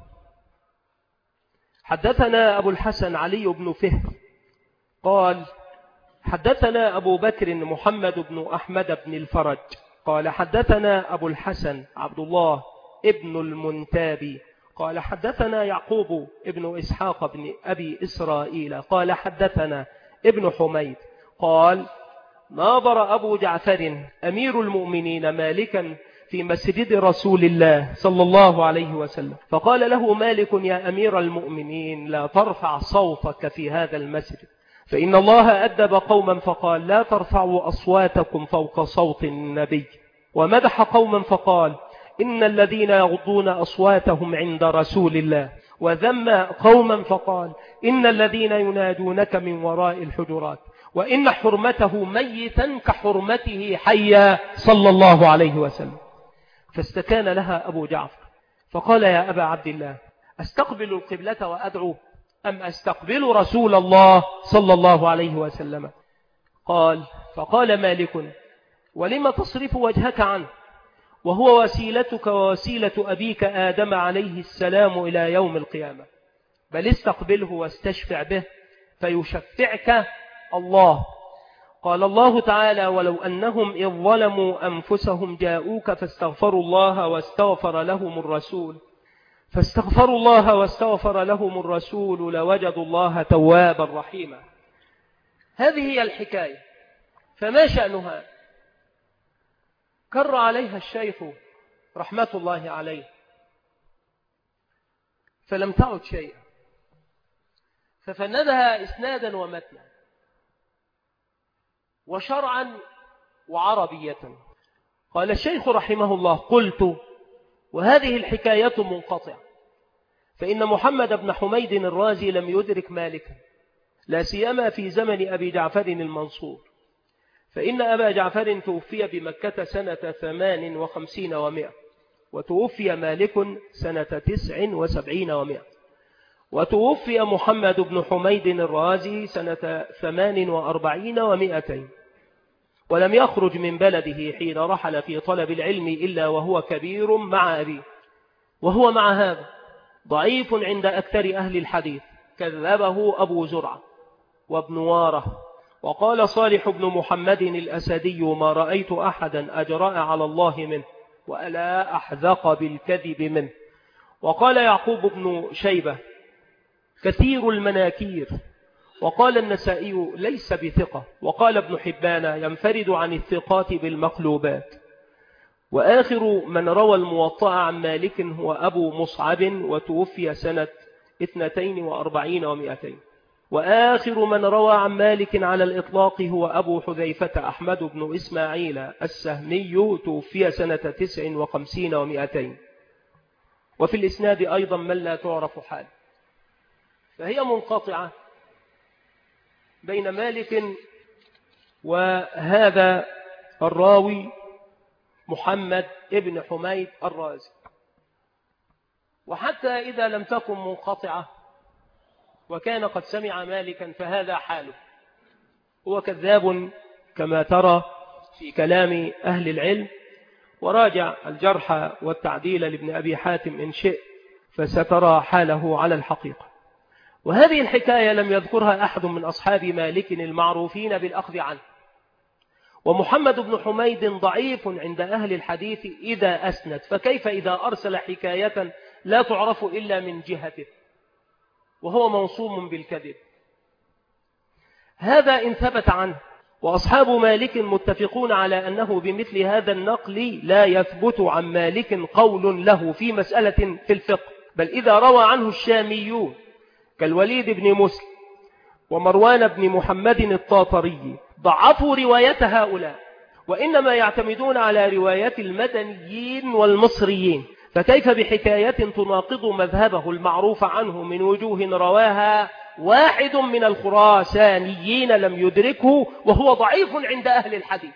حدثنا أبو الحسن علي بن فهر قال حدثنا أبو بكر محمد بن أحمد بن الفرج قال حدثنا أبو الحسن عبد الله ابن المنتابي قال حدثنا يعقوب ابن إسحاق بن أبي إسرائيل قال حدثنا ابن حميد قال ناظر أبو جعفر أمير المؤمنين مالكا في مسجد رسول الله صلى الله عليه وسلم، فقال له مالك يا أمير المؤمنين لا ترفع صوتك في هذا المسجد، فإن الله أدب قوما فقال لا ترفعوا أصواتكم فوق صوت النبي، ومدح قوما فقال إن الذين يغضون أصواتهم عند رسول الله، وذم قوما فقال إن الذين ينادونك من وراء الحجرات، وإن حرمته ميتا كحرمته حيا صلى الله عليه وسلم. فاستكان لها أبو جعفر فقال يا أبا عبد الله أستقبل القبلة وأدعو أم أستقبل رسول الله صلى الله عليه وسلم؟ قال فقال مالك ولم تصرف وجهك عنه وهو وسيلتك ووسيلة أبيك آدم عليه السلام إلى يوم القيامة، بل استقبله واستشفع به فيشفعك الله. قال الله تعالى ولو أنهم إذ ظلموا أنفسهم جاءوك فاستغفروا الله واستغفر لهم الرسول فاستغفروا الله واستغفر لهم الرسول لوجدوا الله توابا رحيما. هذه هي الحكاية. فما شأنها؟ كر عليها الشيخ رحمة الله عليه فلم تعد شيئا، ففندها إسنادا ومتنا وشرعا وعربية. قال الشيخ رحمه الله قلت وهذه الحكاية منقطعة، فإن محمد بن حميد الرازي لم يدرك مالكا لا سيما في زمن أبي جعفر المنصور، فإن أبا جعفر توفي بمكة سنة ثمان وخمسين ومئة، وتوفي مالك سنة تسع وسبعين ومئة، وتوفي محمد بن حميد الرازي سنة ثمان وأربعين ومئتين، ولم يخرج من بلده حين رحل في طلب العلم إلا وهو كبير مع أبيه، وهو مع هذا ضعيف عند أكثر أهل الحديث، كذبه أبو زرعة وابن واره. وقال صالح بن محمد الأسدي ما رأيت أحدا أجرأ على الله منه وألا أحذق بالكذب منه. وقال يعقوب بن شيبة كثير المناكير. وقال النسائي ليس بثقة. وقال ابن حبان ينفرد عن الثقات بالمقلوبات. وآخر من روى الموطأ عن مالك هو أبو مصعب وتوفي سنة اثنتين وأربعين ومئتين. وآخر من روى عن مالك على الإطلاق هو أبو حذيفة أحمد بن إسماعيل السهمي توفي سنة تسع وخمسين ومئتين. وفي الإسناد أيضا من لا تعرف حال، فهي منقطعة بين مالك وهذا الراوي محمد ابن حميد الرازي. وحتى إذا لم تكن منقطعة وكان قد سمع مالكا فهذا حاله، هو كذاب كما ترى في كلام أهل العلم. وراجع الجرح والتعديل لابن أبي حاتم إن شئ فسترى حاله على الحقيقة. وهذه الحكاية لم يذكرها أحد من أصحاب مالك المعروفين بالأخذ عنه. ومحمد بن حميد ضعيف عند أهل الحديث إذا أسند، فكيف إذا أرسل حكاية لا تعرف إلا من جهته وهو موصوم بالكذب؟ هذا إن ثبت عنه. وأصحاب مالك متفقون على أنه بمثل هذا النقل لا يثبت عن مالك قول له في مسألة في الفقه، بل إذا روى عنه الشاميون كالوليد بن مسلم ومروان بن محمد الطاطري ضعفوا رواية هؤلاء، وإنما يعتمدون على رواية المدنيين والمصريين. فكيف بحكاية تناقض مذهبه المعروف عنه من وجوه رواها واحد من الخراسانيين لم يدركه وهو ضعيف عند أهل الحديث؟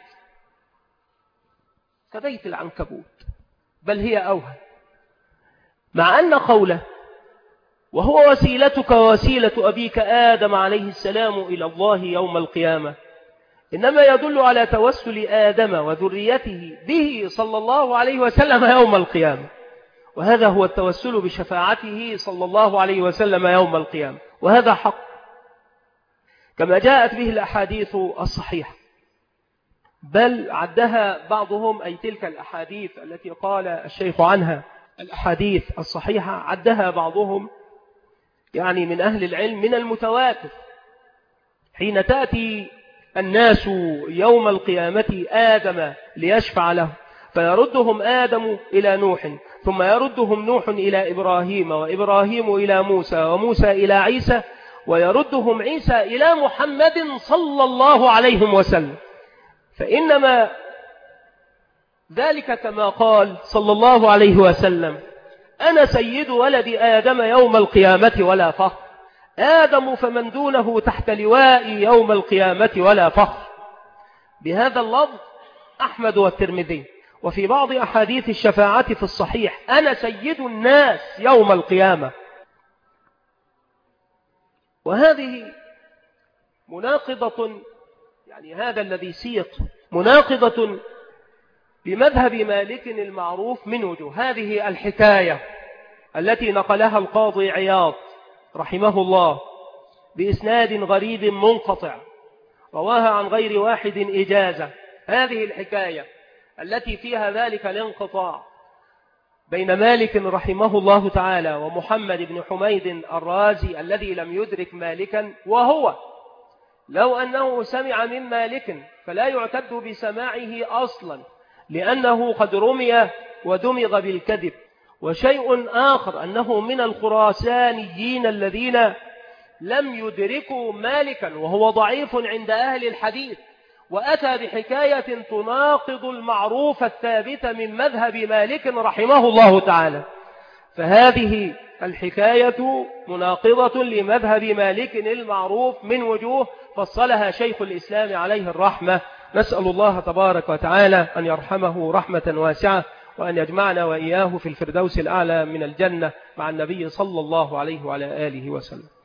كبيت العنكبوت، بل هي أوهى. مع أن قوله وهو وسيلتك ووسيلة أبيك آدم عليه السلام إلى الله يوم القيامة، إنما يدل على توسل آدم وذريته به صلى الله عليه وسلم يوم القيامة، وهذا هو التوسل بشفاعته صلى الله عليه وسلم يوم القيامة، وهذا حق كما جاءت به الأحاديث الصحيحة، بل عدها بعضهم، أي تلك الأحاديث التي قال الشيخ عنها الأحاديث الصحيحة، عدها بعضهم يعني من أهل العلم من المتواتر، حين تأتي الناس يوم القيامة آدم ليشفع له، فيردهم آدم إلى نوح، ثم يردهم نوح إلى إبراهيم، وإبراهيم إلى موسى، وموسى إلى عيسى، ويردهم عيسى إلى محمد صلى الله عليه وسلم. فإنما ذلك كما قال صلى الله عليه وسلم: أنا سيد ولد آدم يوم القيامة ولا فخر، آدم فمن دونه تحت لوائي يوم القيامة ولا فخر. بهذا اللفظ أحمد والترمذي. وفي بعض أحاديث الشفاعة في الصحيح: أنا سيد الناس يوم القيامة. وهذه مناقضة، يعني هذا الذي سيق مناقضة بمذهب مالك المعروف من وجوه. هذه الحكاية التي نقلها القاضي عياض رحمه الله بإسناد غريب منقطع، رواها عن غير واحد إجازة. هذه الحكاية التي فيها ذلك الانقطاع بين مالك رحمه الله تعالى ومحمد بن حميد الرازي الذي لم يدرك مالكا، وهو لو أنه سمع من مالك فلا يعتد بسماعه أصلا، لأنه قد رمي ودمغ بالكذب. وشيء آخر أنه من الخراسانيين الذين لم يدركوا مالكا، وهو ضعيف عند أهل الحديث، وأتى بحكاية تناقض المعروف الثابت من مذهب مالك رحمه الله تعالى. فهذه الحكاية مناقضة لمذهب مالك المعروف من وجوه فصلها شيخ الإسلام عليه الرحمة. نسأل الله تبارك وتعالى أن يرحمه رحمة واسعة، وأن يجمعنا وإياه في الفردوس الأعلى من الجنة مع النبي صلى الله عليه وعلى آله وسلم.